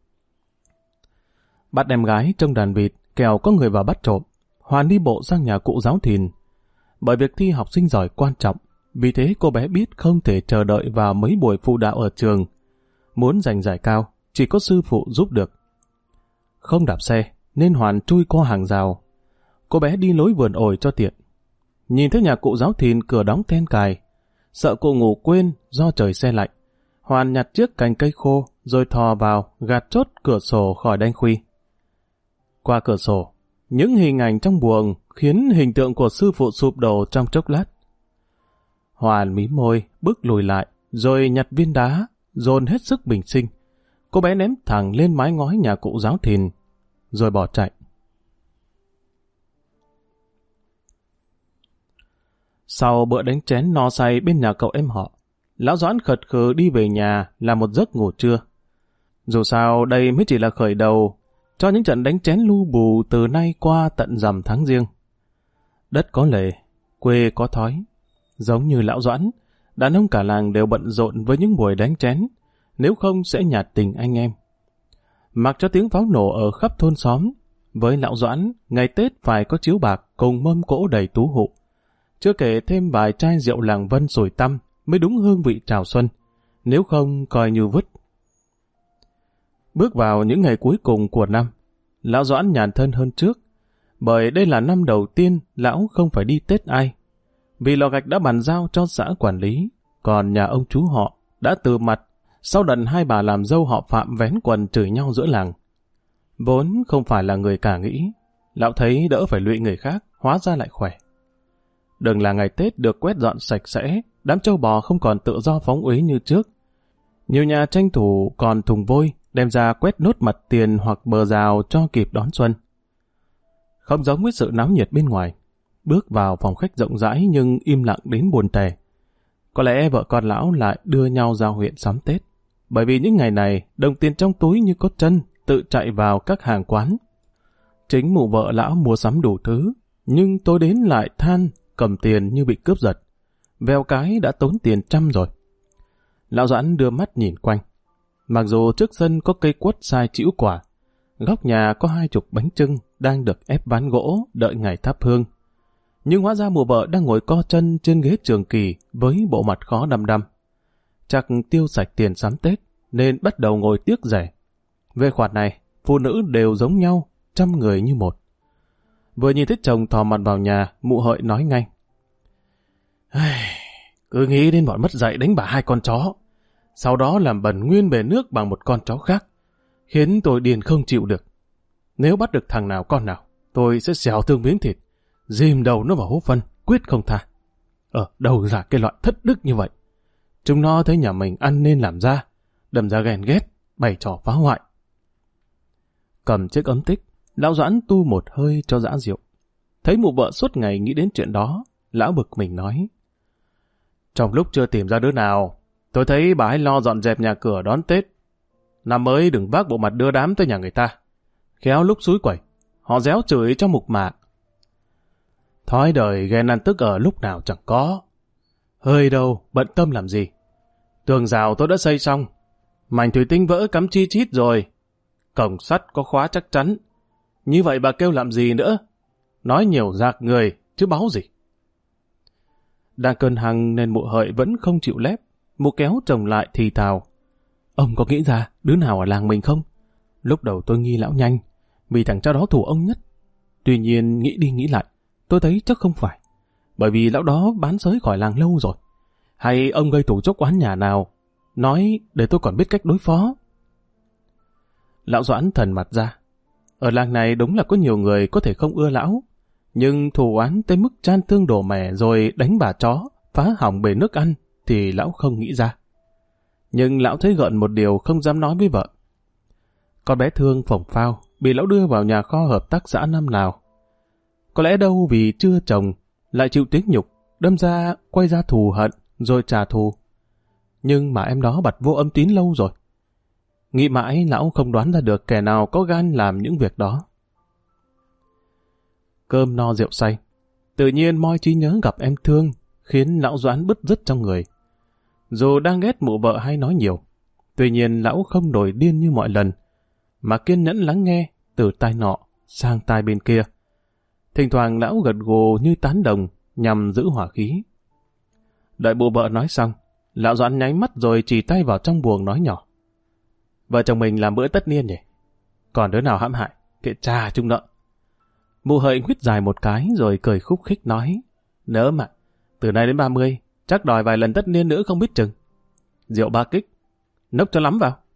Bắt em gái trông đàn vịt, kẻo có người vào bắt trộm. Hoàn đi bộ sang nhà cụ giáo thìn. Bởi việc thi học sinh giỏi quan trọng, vì thế cô bé biết không thể chờ đợi vào mấy buổi phụ đạo ở trường. Muốn giành giải cao, chỉ có sư phụ giúp được. Không đạp xe, nên Hoàn chui qua hàng rào. Cô bé đi lối vườn ổi cho tiện. Nhìn thấy nhà cụ giáo thìn cửa đóng then cài. Sợ cụ ngủ quên do trời se lạnh, Hoàn nhặt chiếc cành cây khô rồi thò vào gạt chốt cửa sổ khỏi đanh khuy. Qua cửa sổ, những hình ảnh trong buồng khiến hình tượng của sư phụ sụp đổ trong chốc lát. Hoàn mím môi, bước lùi lại, rồi nhặt viên đá, dồn hết sức bình sinh. Cô bé ném thẳng lên mái ngói nhà cụ giáo thìn, rồi bỏ chạy. Sau bữa đánh chén no say bên nhà cậu em họ, Lão Doãn khật khừ đi về nhà làm một giấc ngủ trưa. Dù sao đây mới chỉ là khởi đầu cho những trận đánh chén lu bù từ nay qua tận rằm tháng Giêng. Đất có lệ, quê có thói. Giống như Lão Doãn, đàn ông cả làng đều bận rộn với những buổi đánh chén, nếu không sẽ nhạt tình anh em. Mặc cho tiếng pháo nổ ở khắp thôn xóm, với Lão Doãn, ngày Tết phải có chiếu bạc cùng mâm cỗ đầy tú hụ. Chưa kể thêm vài chai rượu làng Vân sủi tăm mới đúng hương vị chào xuân, nếu không coi như vứt. Bước vào những ngày cuối cùng của năm, Lão Doãn nhàn thân hơn trước, bởi đây là năm đầu tiên lão không phải đi Tết ai. Vì lò gạch đã bàn giao cho xã quản lý, còn nhà ông chú họ đã từ mặt sau đần hai bà làm dâu họ Phạm vén quần chửi nhau giữa làng. Vốn không phải là người cả nghĩ, lão thấy đỡ phải lụy người khác, hóa ra lại khỏe. Đừng là ngày Tết được quét dọn sạch sẽ, đám trâu bò không còn tự do phóng uế như trước. Nhiều nhà tranh thủ còn thùng vôi, đem ra quét nốt mặt tiền hoặc bờ rào cho kịp đón xuân. Không giống với sự náo nhiệt bên ngoài, bước vào phòng khách rộng rãi nhưng im lặng đến buồn tẻ. Có lẽ vợ con lão lại đưa nhau ra huyện sắm Tết, bởi vì những ngày này đồng tiền trong túi như có chân tự chạy vào các hàng quán. Chính mụ vợ lão mua sắm đủ thứ, nhưng tối đến lại than cầm tiền như bị cướp giật. Vèo cái đã tốn tiền trăm rồi. Lão Doãn đưa mắt nhìn quanh. Mặc dù trước sân có cây quất sai chĩu quả, góc nhà có 20 bánh chưng đang được ép ván gỗ đợi ngày thắp hương. Nhưng hóa ra mụ vợ đang ngồi co chân trên ghế trường kỳ với bộ mặt khó đăm đăm. Chắc tiêu sạch tiền sắm Tết nên bắt đầu ngồi tiếc rẻ. Về khoản này, phụ nữ đều giống nhau, 100 người như một. Vừa nhìn thấy chồng thò mặt vào nhà, mụ Hợi nói ngay. Cứ nghĩ đến bọn mất dạy đánh bả 2 con chó, sau đó làm bẩn nguyên bể nước bằng một con chó khác, khiến tôi điên không chịu được. Nếu bắt được thằng nào con nào, tôi sẽ xẻo thương miếng thịt, dìm đầu nó vào hố phân, quyết không tha. Đâu ra cái loại thất đức như vậy? Chúng nó thấy nhà mình ăn nên làm ra, đâm ra ghen ghét, bày trò phá hoại. Cầm chiếc ấm tích, lão Doãn tu một hơi cho dã rượu. Thấy mụ vợ suốt ngày nghĩ đến chuyện đó, lão bực mình nói. Trong lúc chưa tìm ra đứa nào, tôi thấy bà hãy lo dọn dẹp nhà cửa đón Tết. Năm mới đừng vác bộ mặt đưa đám tới nhà người ta. Khéo lúc xúi quẩy, họ réo chửi cho mục mạc. Thói đời ghen ăn tức ở lúc nào chẳng có. Hơi đâu, bận tâm làm gì. Tường rào tôi đã xây xong, mảnh thủy tinh vỡ cắm chi chít rồi. Cổng sắt có khóa chắc chắn. Như vậy bà kêu làm gì nữa? Nói nhiều rạc người, chứ báo gì. Đang cơn hăng nên mụ Hợi vẫn không chịu lép. Mụ kéo chồng lại thì thào. Ông có nghĩ ra đứa nào ở làng mình không? Lúc đầu tôi nghi lão Nhanh, vì thằng cha đó thù ông nhất. Tuy nhiên nghĩ đi nghĩ lại, tôi thấy chắc không phải. Bởi vì lão đó bán sới khỏi làng lâu rồi. Hay ông gây thủ chốc oán nhà nào? Nói để tôi còn biết cách đối phó. Lão Doãn thần mặt ra. Ở làng này đúng là có nhiều người có thể không ưa lão, nhưng thù oán tới mức chan tương đổ mẻ rồi đánh bà chó, phá hỏng bể nước ăn thì lão không nghĩ ra. Nhưng lão thấy gợn một điều không dám nói với vợ. Con bé Thương phổng phao bị lão đưa vào nhà kho hợp tác xã năm nào. Có lẽ đâu vì chưa chồng lại chịu tiếng nhục, đâm ra quay ra thù hận rồi trả thù. Nhưng mà em đó bặt vô âm tín lâu rồi. Nghĩ mãi lão không đoán ra được kẻ nào có gan làm những việc đó. Cơm no rượu say, tự nhiên moi trí nhớ gặp em Thương, khiến lão Doãn bứt rứt trong người. Dù đang ghét mụ vợ hay nói nhiều, tuy nhiên lão không nổi điên như mọi lần, mà kiên nhẫn lắng nghe từ tai nọ sang tai bên kia. Thỉnh thoảng lão gật gù như tán đồng nhằm giữ hỏa khí. Đợi mụ vợ nói xong, lão Doãn nháy mắt rồi chỉ tay vào trong buồng nói nhỏ. Vợ chồng mình làm bữa tất niên nhỉ? Còn đứa nào hãm hại, kệ cha chúng nợ. Mụ Hợi huýt dài một cái rồi cười khúc khích nói. Nỡ mà, từ nay đến 30, chắc đòi vài lần tất niên nữa không biết chừng. Rượu 3 kích, nốc cho lắm vào.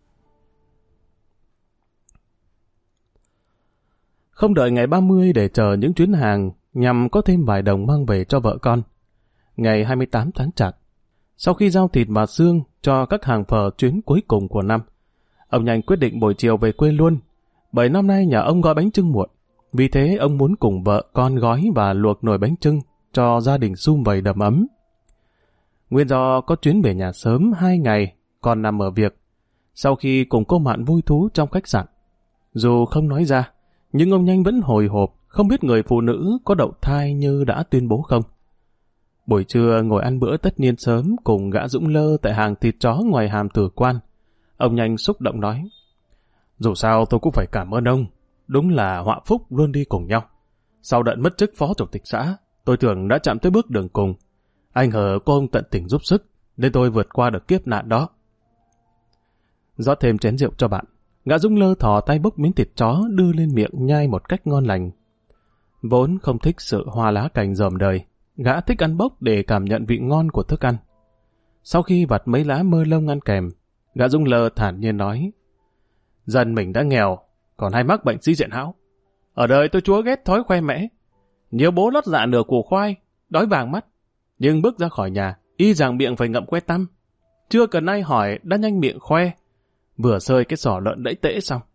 Không đợi ngày 30 để chờ những chuyến hàng nhằm có thêm vài đồng mang về cho vợ con. Ngày 28 tháng Chạp, sau khi giao thịt và xương cho các hàng phở chuyến cuối cùng của năm, ông Nhanh quyết định buổi chiều về quê luôn, bởi năm nay nhà ông gói bánh chưng muộn. Vì thế ông muốn cùng vợ con gói và luộc nồi bánh chưng cho gia đình sum vầy đầm ấm. Nguyên do có chuyến về nhà sớm 2 ngày còn nằm ở việc. Sau khi cùng cô Mạn vui thú trong khách sạn, dù không nói ra, nhưng ông Nhanh vẫn hồi hộp không biết người phụ nữ có đậu thai như đã tuyên bố không. Buổi trưa ngồi ăn bữa tất niên sớm cùng gã Dũng Lơ tại hàng thịt chó ngoài hàm Tử Quan, ông Nhanh xúc động nói. Dù sao tôi cũng phải cảm ơn ông, đúng là họa phúc luôn đi cùng nhau. Sau đợt mất chức phó chủ tịch xã, tôi tưởng đã chạm tới bước đường cùng. Anh hờ có ông tận tình giúp sức, nên tôi vượt qua được kiếp nạn đó. Rót thêm chén rượu cho bạn, gã Dũng Lơ thò tay bốc miếng thịt chó đưa lên miệng nhai một cách ngon lành. Vốn không thích sự hoa lá cành ròm đời, gã thích ăn bốc để cảm nhận vị ngon của thức ăn. Sau khi vặt mấy lá mơ lông ăn kèm, gã Dũng Lơ thản nhiên nói. Dân mình đã nghèo, còn hay mắc bệnh sĩ diện hão. Ở đời tôi chúa ghét thói khoe mẽ. Nhiều bố lót dạ nửa củ khoai, đói vàng mắt, nhưng bước ra khỏi nhà, y rằng miệng phải ngậm que tăm. chưa cần ai hỏi đã nhanh miệng khoe, vừa sơi cái sỏ lợn đẫy tễ xong.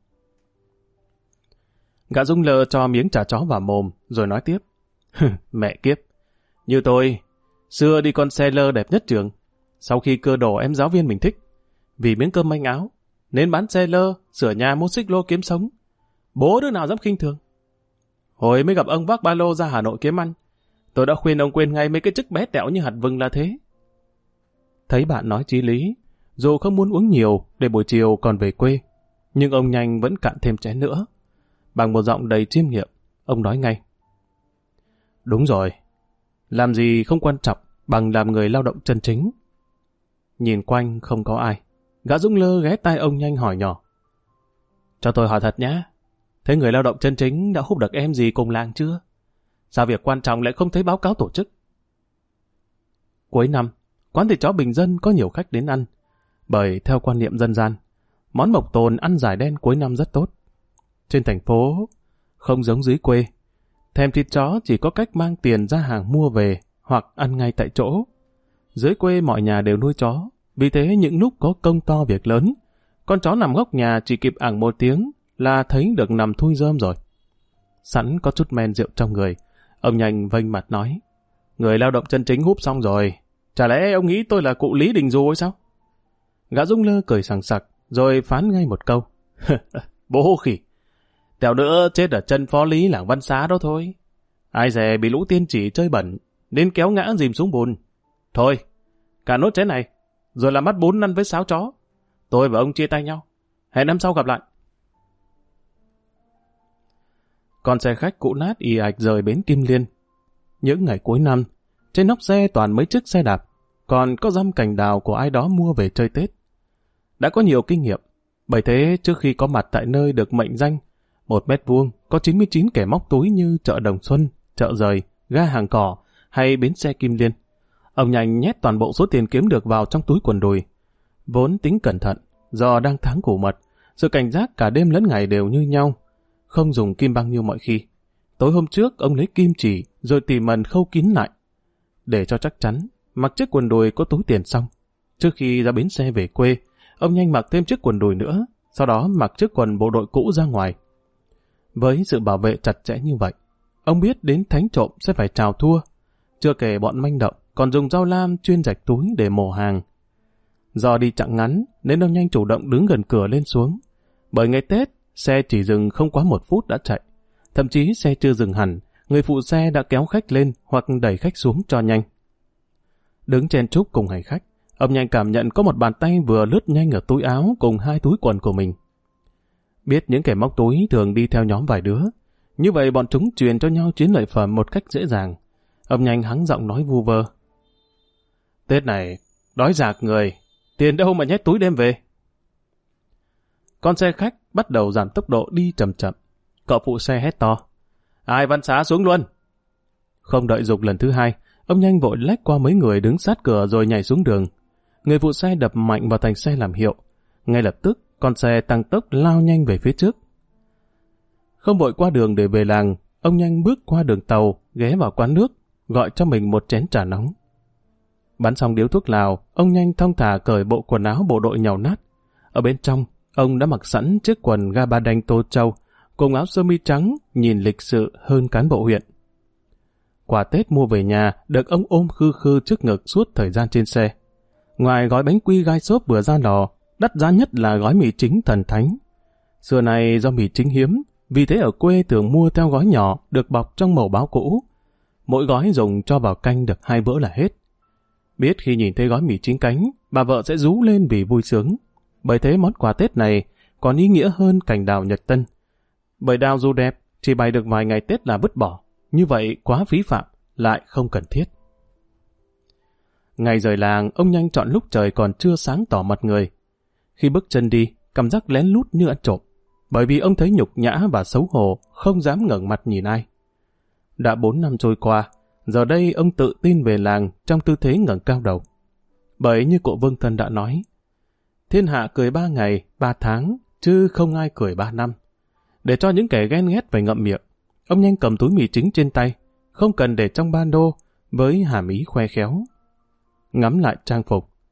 Gã rung lơ cho miếng chả chó vào mồm, rồi nói tiếp. Mẹ kiếp, như tôi, xưa đi con xe lơ đẹp nhất trường. Sau khi cưa đổ em giáo viên mình thích, vì miếng cơm manh áo, nên bán xe lơ, sửa nhà mua xích lô kiếm sống. Bố đứa nào dám khinh thường. Hồi mới gặp ông vác ba lô ra Hà Nội kiếm ăn, tôi đã khuyên ông quên ngay mấy cái chức bé tẹo như hạt vừng là thế. Thấy bạn nói chí lý, dù không muốn uống nhiều để buổi chiều còn về quê, nhưng ông nhanh vẫn cạn thêm chén nữa. Bằng một giọng đầy chiêm nghiệm, ông nói ngay. Đúng rồi, làm gì không quan trọng bằng làm người lao động chân chính. Nhìn quanh không có ai, gã Dũng Lơ ghé tai ông nhanh hỏi nhỏ. Cho tôi hỏi thật nhá, thế người lao động chân chính đã hút được em gì cùng làng chưa? Sao việc quan trọng lại không thấy báo cáo tổ chức? Cuối năm, quán thịt chó bình dân có nhiều khách đến ăn, bởi theo quan niệm dân gian, món mộc tồn ăn giải đen cuối năm rất tốt. Trên thành phố, không giống dưới quê, thèm thịt chó chỉ có cách mang tiền ra hàng mua về hoặc ăn ngay tại chỗ. Dưới quê mọi nhà đều nuôi chó, vì thế những lúc có công to việc lớn, con chó nằm góc nhà chỉ kịp ảng một tiếng là thấy được nằm thui rơm rồi. Sẵn có chút men rượu trong người, ông nhanh vênh mặt nói. Người lao động chân chính húp xong rồi, chả lẽ ông nghĩ tôi là cụ Lý Đình Du hay sao? Gã Dũng Lơ cười sằng sặc, rồi phán ngay một câu. Bố khỉ, tèo nữa chết ở chân phó lý làng Văn Xá đó thôi. Ai dè bị lũ tiên chỉ chơi bẩn, nên kéo ngã dìm xuống bùn. Thôi, cả nốt chén này, rồi làm mắt bún ăn với sáo chó. Tôi và ông chia tay nhau. Hẹn năm sau gặp lại. Con xe khách cũ nát ì ạch rời bến Kim Liên. Những ngày cuối năm, trên nóc xe toàn mấy chiếc xe đạp, còn có dăm cành đào của ai đó mua về chơi Tết. Đã có nhiều kinh nghiệm, bởi thế trước khi có mặt tại nơi được mệnh danh 1 mét vuông có 99 kẻ móc túi như chợ Đồng Xuân, chợ Rời, ga Hàng Cỏ hay bến xe Kim Liên, ông nhanh nhét toàn bộ số tiền kiếm được vào trong túi quần đùi. Vốn tính cẩn thận, do đang tháng củ mật, sự cảnh giác cả đêm lẫn ngày đều như nhau, không dùng kim băng như mọi khi. Tối hôm trước ông lấy kim chỉ rồi tỉ mẩn khâu kín lại. Để cho chắc chắn, mặc chiếc quần đùi có túi tiền xong. Trước khi ra bến xe về quê, ông nhanh mặc thêm chiếc quần đùi nữa, sau đó mặc chiếc quần bộ đội cũ ra ngoài. Với sự bảo vệ chặt chẽ như vậy, ông biết đến thánh trộm sẽ phải chào thua. Chưa kể bọn manh động còn dùng dao lam chuyên rạch túi để mổ hàng. Do đi chặng ngắn nên ông nhanh chủ động đứng gần cửa lên xuống. Bởi ngày Tết, xe chỉ dừng không quá 1 phút đã chạy. Thậm chí xe chưa dừng hẳn, người phụ xe đã kéo khách lên hoặc đẩy khách xuống cho nhanh. Đứng chen chúc cùng hành khách, ông nhanh cảm nhận có một bàn tay vừa lướt nhanh ở túi áo cùng 2 túi quần của mình. Biết những kẻ móc túi thường đi theo nhóm vài đứa, như vậy bọn chúng truyền cho nhau chiến lợi phẩm một cách dễ dàng. Ông nhanh hắng giọng nói vu vơ. Tết này, đói rạc người, tiền đâu mà nhét túi đem về. Con xe khách bắt đầu giảm tốc độ đi chậm chậm. Cậu phụ xe hét to. Ai Văn Xá xuống luôn. Không đợi giục lần thứ hai, ông nhanh vội lách qua mấy người đứng sát cửa rồi nhảy xuống đường. Người phụ xe đập mạnh vào thành xe làm hiệu. Ngay lập tức, con xe tăng tốc lao nhanh về phía trước. Không vội qua đường để về làng, ông nhanh bước qua đường tàu, ghé vào quán nước, gọi cho mình một chén trà nóng. Bắn xong điếu thuốc lào, ông nhanh thong thả cởi bộ quần áo bộ đội nhàu nát. Ở bên trong, ông đã mặc sẵn chiếc quần Gaba đanh tô châu, cùng áo sơ mi trắng, nhìn lịch sự hơn cán bộ huyện. Quà Tết mua về nhà được ông ôm khư khư trước ngực suốt thời gian trên xe. Ngoài gói bánh quy gai xốp vừa ra lò, đắt giá nhất là gói mì chính thần thánh. Xưa này do mì chính hiếm, vì thế ở quê thường mua theo gói nhỏ được bọc trong màu báo cũ. Mỗi gói dùng cho vào canh được 2 bữa là hết. Biết khi nhìn thấy gói mì chính cánh, bà vợ sẽ rú lên vì vui sướng. Bởi thế món quà Tết này còn ý nghĩa hơn cành đào Nhật Tân. Bởi đào dù đẹp, chỉ bày được vài ngày Tết là vứt bỏ. Như vậy quá phí phạm, lại không cần thiết. Ngày rời làng, ông nhanh chọn lúc trời còn chưa sáng tỏ mặt người. Khi bước chân đi, cảm giác lén lút như ăn trộm. Bởi vì ông thấy nhục nhã và xấu hổ, không dám ngẩng mặt nhìn ai. Đã 4 năm trôi qua, giờ đây ông tự tin về làng trong tư thế ngẩng cao đầu. Bởi như cụ Vương Thân đã nói, thiên hạ cười 3 ngày, 3 tháng, chứ không ai cười 3 năm. Để cho những kẻ ghen ghét phải ngậm miệng, ông nhanh cầm túi mì chính trên tay, không cần để trong ba lô, với hàm ý khoe khéo. Ngắm lại trang phục,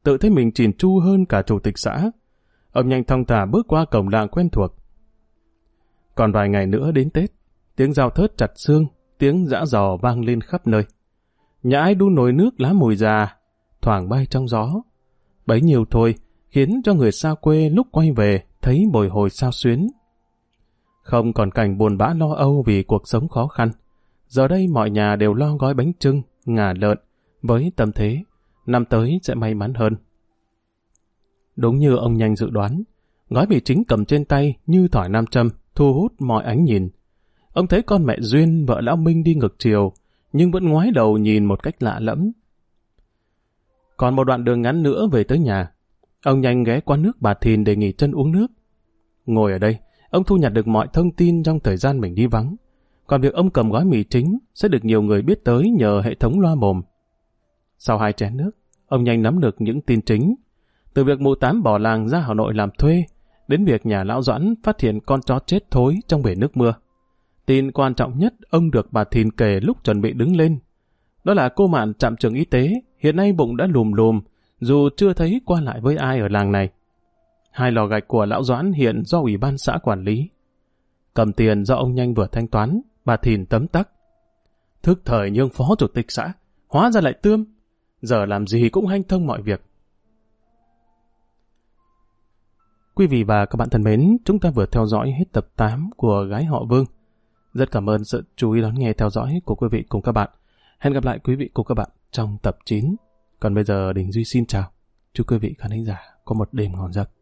tự thấy mình chỉn chu hơn cả chủ tịch xã. Ông nhanh thong thả bước qua cổng làng quen thuộc. Còn vài ngày nữa đến Tết, tiếng dao thớt chặt xương, tiếng giã giò vang lên khắp nơi. Nhà ai đun nồi nước lá mùi già, thoảng bay trong gió. Bấy nhiêu thôi, khiến cho người xa quê lúc quay về thấy bồi hồi xao xuyến. Không còn cảnh buồn bã lo âu vì cuộc sống khó khăn. Giờ đây mọi nhà đều lo gói bánh chưng, ngả lợn, với tâm thế, năm tới sẽ may mắn hơn. Đúng như ông nhanh dự đoán, gói mì chính cầm trên tay như thỏi nam châm, thu hút mọi ánh nhìn. Ông thấy con mẹ Duyên, vợ lão Minh đi ngược chiều, nhưng vẫn ngoái đầu nhìn một cách lạ lẫm. Còn một đoạn đường ngắn nữa về tới nhà, ông nhanh ghé qua nước Bà Thìn để nghỉ chân uống nước. Ngồi ở đây, ông thu nhặt được mọi thông tin trong thời gian mình đi vắng. Còn việc ông cầm gói mì chính sẽ được nhiều người biết tới nhờ hệ thống loa mồm. Sau 2 chén nước, ông nhanh nắm được những tin chính. Từ việc mụ Tám bỏ làng ra Hà Nội làm thuê, đến việc nhà lão Doãn phát hiện con chó chết thối trong bể nước mưa. Tin quan trọng nhất ông được bà Thìn kể lúc chuẩn bị đứng lên. Đó là cô Mạn trạm trưởng y tế, hiện nay bụng đã lùm lùm, dù chưa thấy qua lại với ai ở làng này. 2 lò gạch của lão Doãn hiện do ủy ban xã quản lý. Cầm tiền do ông nhanh vừa thanh toán, bà Thìn tấm tắc. Thức thời nhưng phó chủ tịch xã, hóa ra lại tươm. Giờ làm gì cũng hanh thông mọi việc. Quý vị và các bạn thân mến, chúng ta vừa theo dõi hết tập 8 của Gái họ Vương. Rất cảm ơn sự chú ý đón nghe theo dõi của quý vị cùng các bạn. Hẹn gặp lại quý vị cùng các bạn trong tập 9. Còn bây giờ Đình Duy xin chào. Chúc quý vị khán thính giả có một đêm ngon giấc.